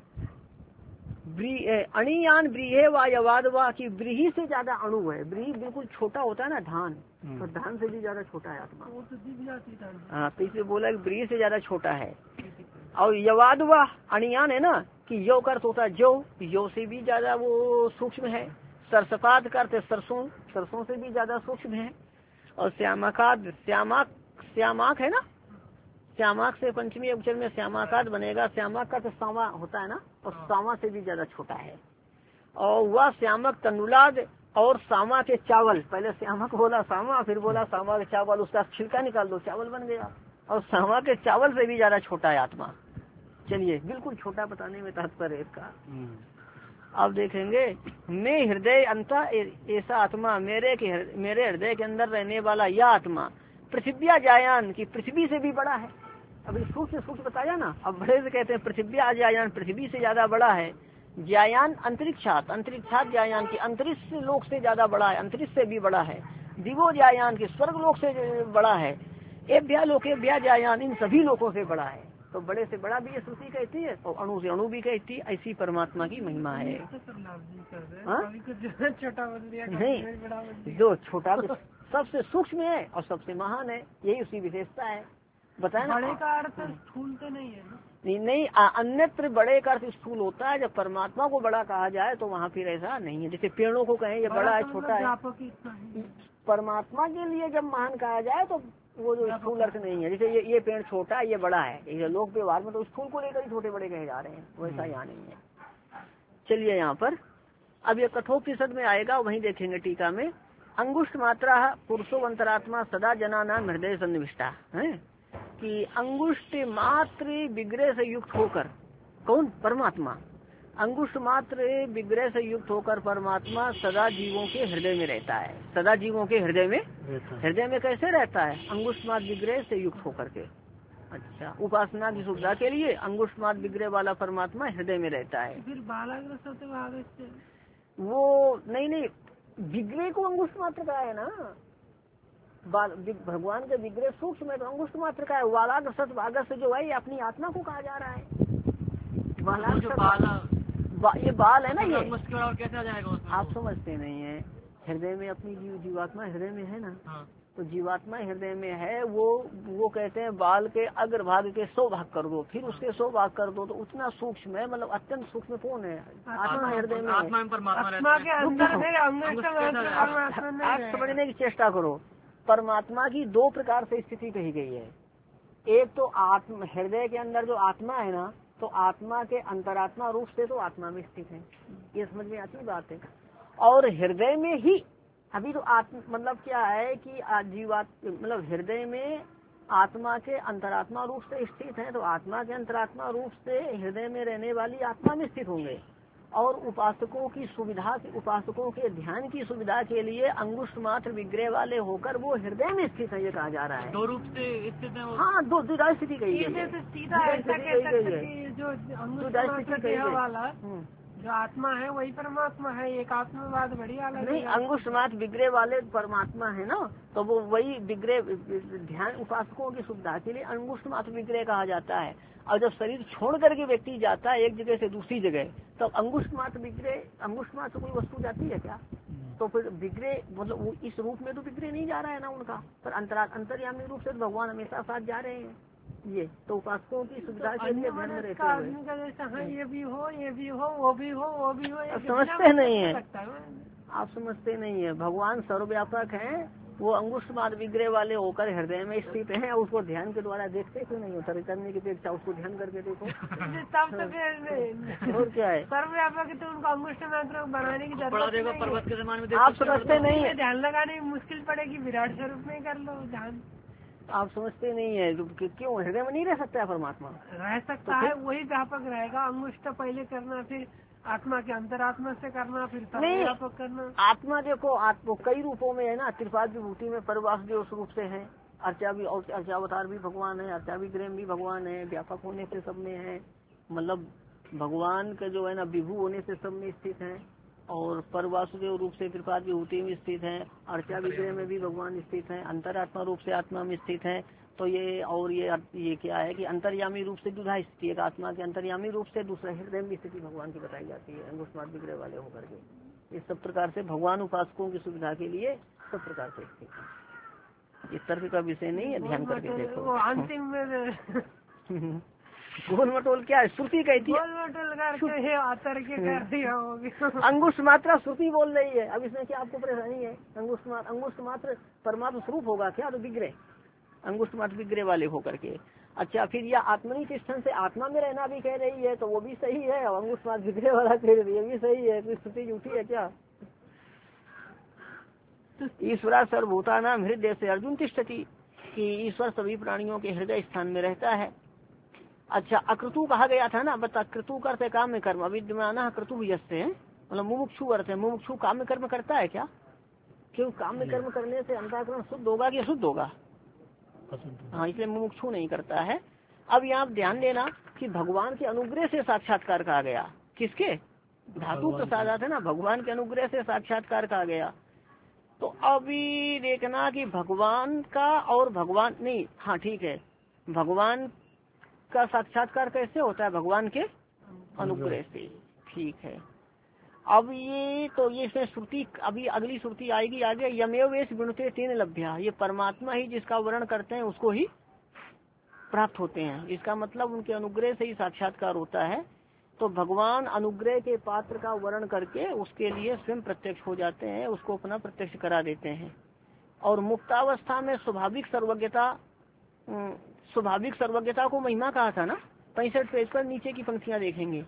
अणियान ब्रीहे वा यवाद वा की ब्रीही से ज्यादा अणु है। ब्रीही बिल्कुल छोटा होता है ना धान, तो धान से भी ज्यादा छोटा है आत्मा। हाँ, तो इसलिए बोला कि ब्रीही से ज्यादा छोटा है। और यवाद वा अणियान है ना कि यो का अर्थ होता है जो, यो से भी ज्यादा वो सूक्ष्म है। सरसपाद का अर्थ सरसों, सरसों से भी ज्यादा सूक्ष्म है। और श्यामाकाद, श्यामाक श्यामाक है ना, श्यामाक से पंचमी अक्षर में श्यामाकाद बनेगा। श्यामाक का तो सावा होता है ना, और सावा से भी ज्यादा छोटा है। और वह श्यामक तनुलाद और सामा के चावल, पहले श्यामक बोला सामा, फिर बोला सामा के चावल, उसका छिलका निकाल दो चावल बन गया। और सामा के चावल से भी ज्यादा छोटा है आत्मा। चलिए बिल्कुल छोटा बताने में तात्पर्य इसका। अब देखेंगे मैं हृदय अंता ऐसा आत्मा, मेरे के मेरे हृदय के अंदर रहने वाला यह आत्मा, पृथ्व्या जायान की पृथ्वी से भी बड़ा है। अभी सूक्ष्म सूक्ष्म बताया ना, अब बड़े से कहते हैं पृथ्व्या जायान, पृथ्वी से ज्यादा बड़ा है। जायान अंतरिक्षात, अंतरिक्षात जायान की अंतरिक्ष लोक से ज्यादा बड़ा है, अंतरिक्ष से भी बड़ा है। दिवो जायान की स्वर्ग लोक से बड़ा है। एभ्या लोके भ्या जायान, इन सभी लोकों से बड़ा है। तो बड़े से बड़ा भी ये श्रुति कहती है और अणु से अणु भी कहती है। ऐसी परमात्मा की महिमा है। नहीं, जो छोटा सबसे सूक्ष्म है और सबसे महान है, यही उसकी विशेषता है। बताए बड़े का अर्थ स्थूल तो नहीं है ना? नहीं नहीं, अन्यत्र बड़े का अर्थ स्थूल होता है। जब परमात्मा को बड़ा कहा जाए तो वहाँ फिर ऐसा नहीं है। जैसे पेड़ों को कहें ये बड़ा है, छोटा है। परमात्मा के लिए जब महान कहा जाए तो वो जो स्थूल अर्थ नहीं है। जैसे ये ये पेड़ छोटा है, ये बड़ा है, ये लोक व्यवहार में तो स्थूल को लेकर ही छोटे बड़े कहे जा रहे हैं, वैसा यहाँ नहीं है। चलिए यहाँ पर अब ये कठोपनिषद में आएगा, वहीं देखेंगे टीका में। अंगुष्ठ मात्रा पुरुषो अंतरात्मा सदा जना नाम हृदय सन्निविष्टा है कि अंगुष्ठ मात्र विग्रह से युक्त होकर, कौन परमात्मा, अंगुष्ठ मात्र विग्रह से युक्त होकर परमात्मा सदा जीवों के हृदय में रहता है। सदा जीवों के हृदय में, हृदय में कैसे रहता है, अंगुष्ठ मात्र विग्रह से युक्त होकर के। अच्छा, उपासना की सुविधा के लिए अंगुष्ठ मात्र विग्रह वाला परमात्मा हृदय में रहता है। फिर बालाग्र वो नहीं नहीं, विग्रह को अंगुष्ठ मात्र का है ना, भगवान के विग्रह सूक्ष्म है तो अंगुष्ठ मात्र का है। वालाग्र सत भागर से जो है ये अपनी आत्मा को कहा जा रहा है। बा, ये बाल है ना, ये कैसे आ जाएगा उसमें? आप समझते नहीं है। हृदय में अपनी जीव जीवात्मा हृदय में है ना। हाँ। तो जीवात्मा हृदय में है, वो वो कहते हैं बाल के अग्रभाग के सौ भाग कर दो, फिर उसके सौ भाग कर दो, तो उतना सूक्ष्म है, मतलब अत्यंत सूक्ष्म कौन है, आत्मा हृदय में। आत्मा में परमात्मा आप समझने की चेष्टा करो। परमात्मा की दो प्रकार से स्थिति कही गई है। एक तो आत्म हृदय के अंदर जो आत्मा है ना, तो आत्मा के अंतरात्मा रूप से तो आत्मा में स्थित है, ये समझ में आती बात है। और हृदय में ही अभी तो आत्मा मतलब क्या है कि जीवात मतलब हृदय में आत्मा के अंतरात्मा रूप से स्थित है, तो आत्मा के अंतरात्मा रूप से हृदय में रहने वाली आत्मा में स्थित होंगे। और उपासकों की सुविधा उपासकों के ध्यान की सुविधा के लिए अंगुष्ठ मात्र विग्रह वाले होकर वो हृदय में स्थित है, ये कहा जा रहा है। दो रूप से स्थित है वो। हाँ, दो द्विधा स्थिति कही गई है। सीधा ऐसा कह सकते कि जो अंगुष्ठ मात्र देह वाला जो आत्मा है वही परमात्मा है, एक आत्मवाद बड़ी अलग नहीं, अंगुष्ठ मात्र विग्रह वाले परमात्मा है ना, तो वो वही विग्रह ध्यान उपासकों की सुविधा के लिए अंगुष्ठ मात्र विग्रह कहा जाता है। और जब शरीर छोड़ करके व्यक्ति जाता है एक जगह से दूसरी जगह, तो अंगुष्ठ मात्र विग्रह अंगुष्ठ मात्र कोई वस्तु जाती है क्या? तो फिर विग्रह मतलब वो इस रूप में तो विग्रह नहीं जा रहा है ना उनका, पर अंतरा अंतर्यामी रूप से तो भगवान हमेशा साथ जा रहे हैं। ये तो उपासकों की सुविधा के लिए ध्यान में रहते हुए ये भी हो ये भी हो वो भी हो वो भी हो, समझते नहीं है आप, समझते नहीं है। भगवान सर्वव्यापक हैं, वो अंगुष्ठ मात्र विग्रह वाले होकर हृदय में स्थित हैं, उसको ध्यान के द्वारा देखते क्यों नहीं होता? करने की अपेक्षा उसको ध्यान करके देखो तब तो फिर और क्या है, सर्वव्यापक तो उनको अंगुष्ठ मात्र बनाने की जरूरत पर्वत के जमाने में आप समझते नहीं है। ध्यान लगाने में मुश्किल पड़ेगी, विराट स्वरूप में कर लो ध्यान। आप समझते नहीं है क्यों हृदय में नहीं रह सकता है परमात्मा? रह सकता है, वही व्यापक रहेगा। अंगुष्ठ पहले करना, फिर आत्मा के अंतरात्मा से करना, फिर व्यापक करना। आत्मा देखो, आत्मा कई रूपों में है ना, त्रिपाद विभूति में परवास जो उस रूप से है, अर्चा भी और अर्चावतार भी भगवान है, अर्चा विग्रह भी भगवान है, व्यापक होने से सब में है, मतलब भगवान का जो है ना विभू होने से सब में स्थित है, और परवासुदेव रूप से त्रिपाद विभूति में स्थित है, अर्चा विग्रह में भी भगवान स्थित है, अंतरात्मा रूप से आत्मा में स्थित है। तो ये और ये ये क्या है कि अंतर्यामी रूप से दुधा स्थिति है, आत्मा के अंतर्यामी रूप से दूसरा हृदय में स्थिति भगवान की बताई जाती है अंगुष्ठ मात्र विग्रह वाले होकर के। इस सब प्रकार से भगवान उपासकों की सुविधा के लिए सब प्रकार से स्थित है। इस तर्क का विषय नहीं है, ध्यान करके देखो। अंतिम में गोल मटोल क्या है? श्रुति कहती है अंगुष्ठ मात्रा श्रुति बोल रही है। अब इसमें क्या आपको परेशानी है? अंगुष्ठ मात्र अंगुष्ठ मात्र परमात्मा स्वरूप होगा क्या? तो विग्रह अंगुष्ठ मात्र विग्रह वाले होकर के। अच्छा, फिर यह आत्मनिष्ठन से आत्मा में रहना भी कह रही है, तो वो भी सही है, और अंगुष्ठ मात्र विग्रह वाला कह रही है भी सही है, तो श्रुति झूठी है क्या? ईश्वरा सर्वभूता नाम हृदय से अर्जुन तिष्ठति, कि ईश्वर सभी प्राणियों के हृदय स्थान में रहता है। अच्छा, अकृतु कहा गया था ना, बता कृतु का अर्थ है काम में कर्म, अविद्यमान कृतु यस्ते है, मतलब मुमुक्षु अर्थ है। मुमुक्षु काम में कर्म करता है क्या? क्यों? काम में कर्म करने से अंतःकरण शुद्ध होगा कि अशुद्ध होगा? हाँ, इसलिए मुमुक्षु नहीं करता है। अब यहाँ ध्यान देना कि भगवान के अनुग्रह से साक्षात्कार कहा गया। किसके? धातु प्रसादात है ना, भगवान के अनुग्रह से साक्षात्कार कहा गया। तो अभी देखना कि भगवान का और भगवान नहीं, हाँ ठीक है, भगवान का साक्षात्कार कैसे होता है? भगवान के अनुग्रह से, ठीक है। अब ये तो ये इसमें श्रुति, अभी अगली श्रुति आएगी आगे, यमेव वेश विनुते तेन लभ्या, ये परमात्मा ही जिसका वर्णन करते हैं उसको ही प्राप्त होते हैं। इसका मतलब उनके अनुग्रह से ही साक्षात्कार होता है। तो भगवान अनुग्रह के पात्र का वर्णन करके उसके लिए स्वयं प्रत्यक्ष हो जाते हैं, उसको अपना प्रत्यक्ष करा देते हैं। और मुक्तावस्था में स्वाभाविक सर्वज्ञता, स्वाभाविक सर्वज्ञता को महिमा कहा था ना, पैंसठ पेज पर नीचे की पंक्तियां देखेंगे।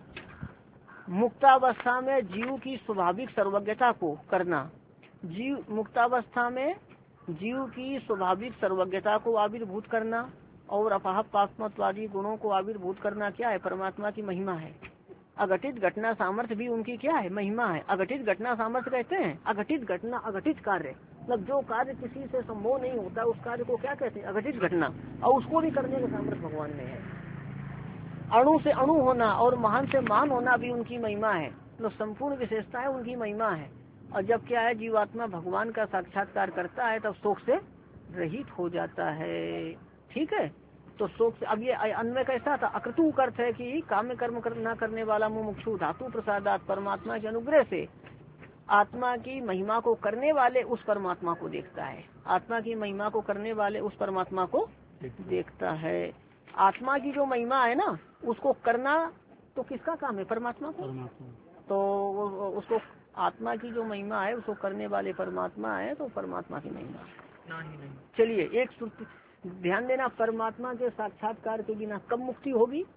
मुक्तावस्था में जीव की स्वाभाविक सर्वज्ञता को करना, जीव मुक्तावस्था में जीव की स्वाभाविक सर्वज्ञता को आविर्भूत करना और अपाह पापमत्वादी गुणों को आविर्भूत करना क्या है? परमात्मा की महिमा है। अघटित घटना सामर्थ्य भी उनकी क्या है? महिमा है। अघटित घटना सामर्थ्य कहते हैं अघटित घटना, अघटित कार्य, मतलब जो कार्य किसी से संभव नहीं होता उस कार्य को क्या कहते हैं? अघटित घटना, और उसको भी करने का सामर्थ्य भगवान में है। अणु से अणु होना और महान से महान होना भी उनकी महिमा है, मतलब संपूर्ण विशेषताएं उनकी महिमा है। और जब क्या है, जीवात्मा भगवान का साक्षात्कार करता है तब शोक से रहित हो जाता है। ठीक है, तो शोक से, अब ये अन्वय कैसा था? अकृतु अर्थ है कि काम कर्म कर, न करने वाला मुमुक्षु धातु प्रसादात परमात्मा के अनुग्रह से आत्मा की महिमा को करने वाले उस परमात्मा को देखता है। आत्मा की महिमा को करने वाले उस परमात्मा को देखता है। आत्मा की जो महिमा है ना, उसको करना तो किसका काम है? परमात्मा को। तो उसको आत्मा की जो महिमा है उसको करने वाले परमात्मा है, तो परमात्मा की महिमा। चलिए एक ध्यान देना, परमात्मा के साक्षात्कार के बिना कब मुक्ति होगी?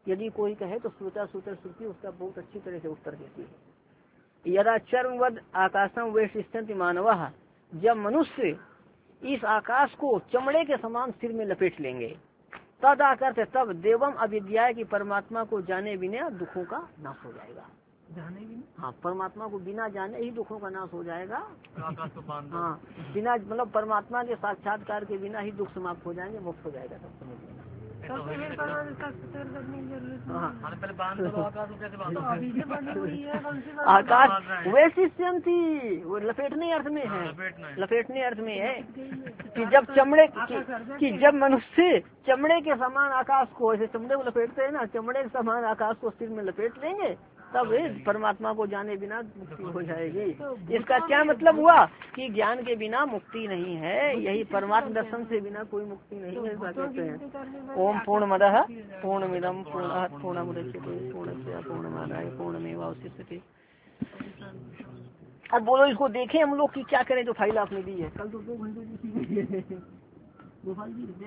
यदि कोई कहे तो श्रोता सूत्र श्रुति उसका बहुत अच्छी तरह से उत्तर देती है। यदा चर्मवद आकाशम वेशिष्ठन्ति मानवः, जब मनुष्य इस आकाश को चमड़े के समान सिर में लपेट लेंगे, तद आकर तब देवम अविद्या की परमात्मा को जाने बिना दुखों का नाश हो जाएगा। जाने बिना, हाँ, परमात्मा को बिना जाने ही दुखों का नाश हो जाएगा। आकाश को बांध दो। हाँ, बिना मतलब परमात्मा के साक्षात्कार के बिना ही दुख समाप्त हो जाएंगे, मुक्त हो जाएगा सब समझ लेना। तब तो फिर परमात्मा का साक्षात्कार करने की जरूरत नहीं। हाँ, हाँ, पहले बांध दो आकाश को, कैसे तो बांधो? अभी से बनी हुई है कौन सी बात? आकाश वैसी स्वयं थी, वो लपेटने अर्थ में है, लपेटना है। लपेटने अर्थ में है कि जब चमड़े कि, कि जब मनुष्य चमड़े के समान आकाश को, ऐसे चमड़े को लपेटते हैं ना, चमड़े के समान आकाश को सिर में लपेट लेंगे, तब परमात्मा को जाने बिना मुक्ति हो जाएगी। इसका क्या मतलब हुआ कि ज्ञान के बिना मुक्ति नहीं है, यही परमात्मा दर्शन से बिना कोई मुक्ति नहीं है, ऐसा कहते हैं। ओम पूर्णमदः पूर्णमिदं पूर्णात् पूर्णमुदच्यते पूर्णस्य पूर्णमादाय पूर्णमेवावशिष्यते। अब बोलो इसको देखें हम लोग कि क्या करें जो फाइल आपने दी है। कल तो दो घंटे दो फाइल दी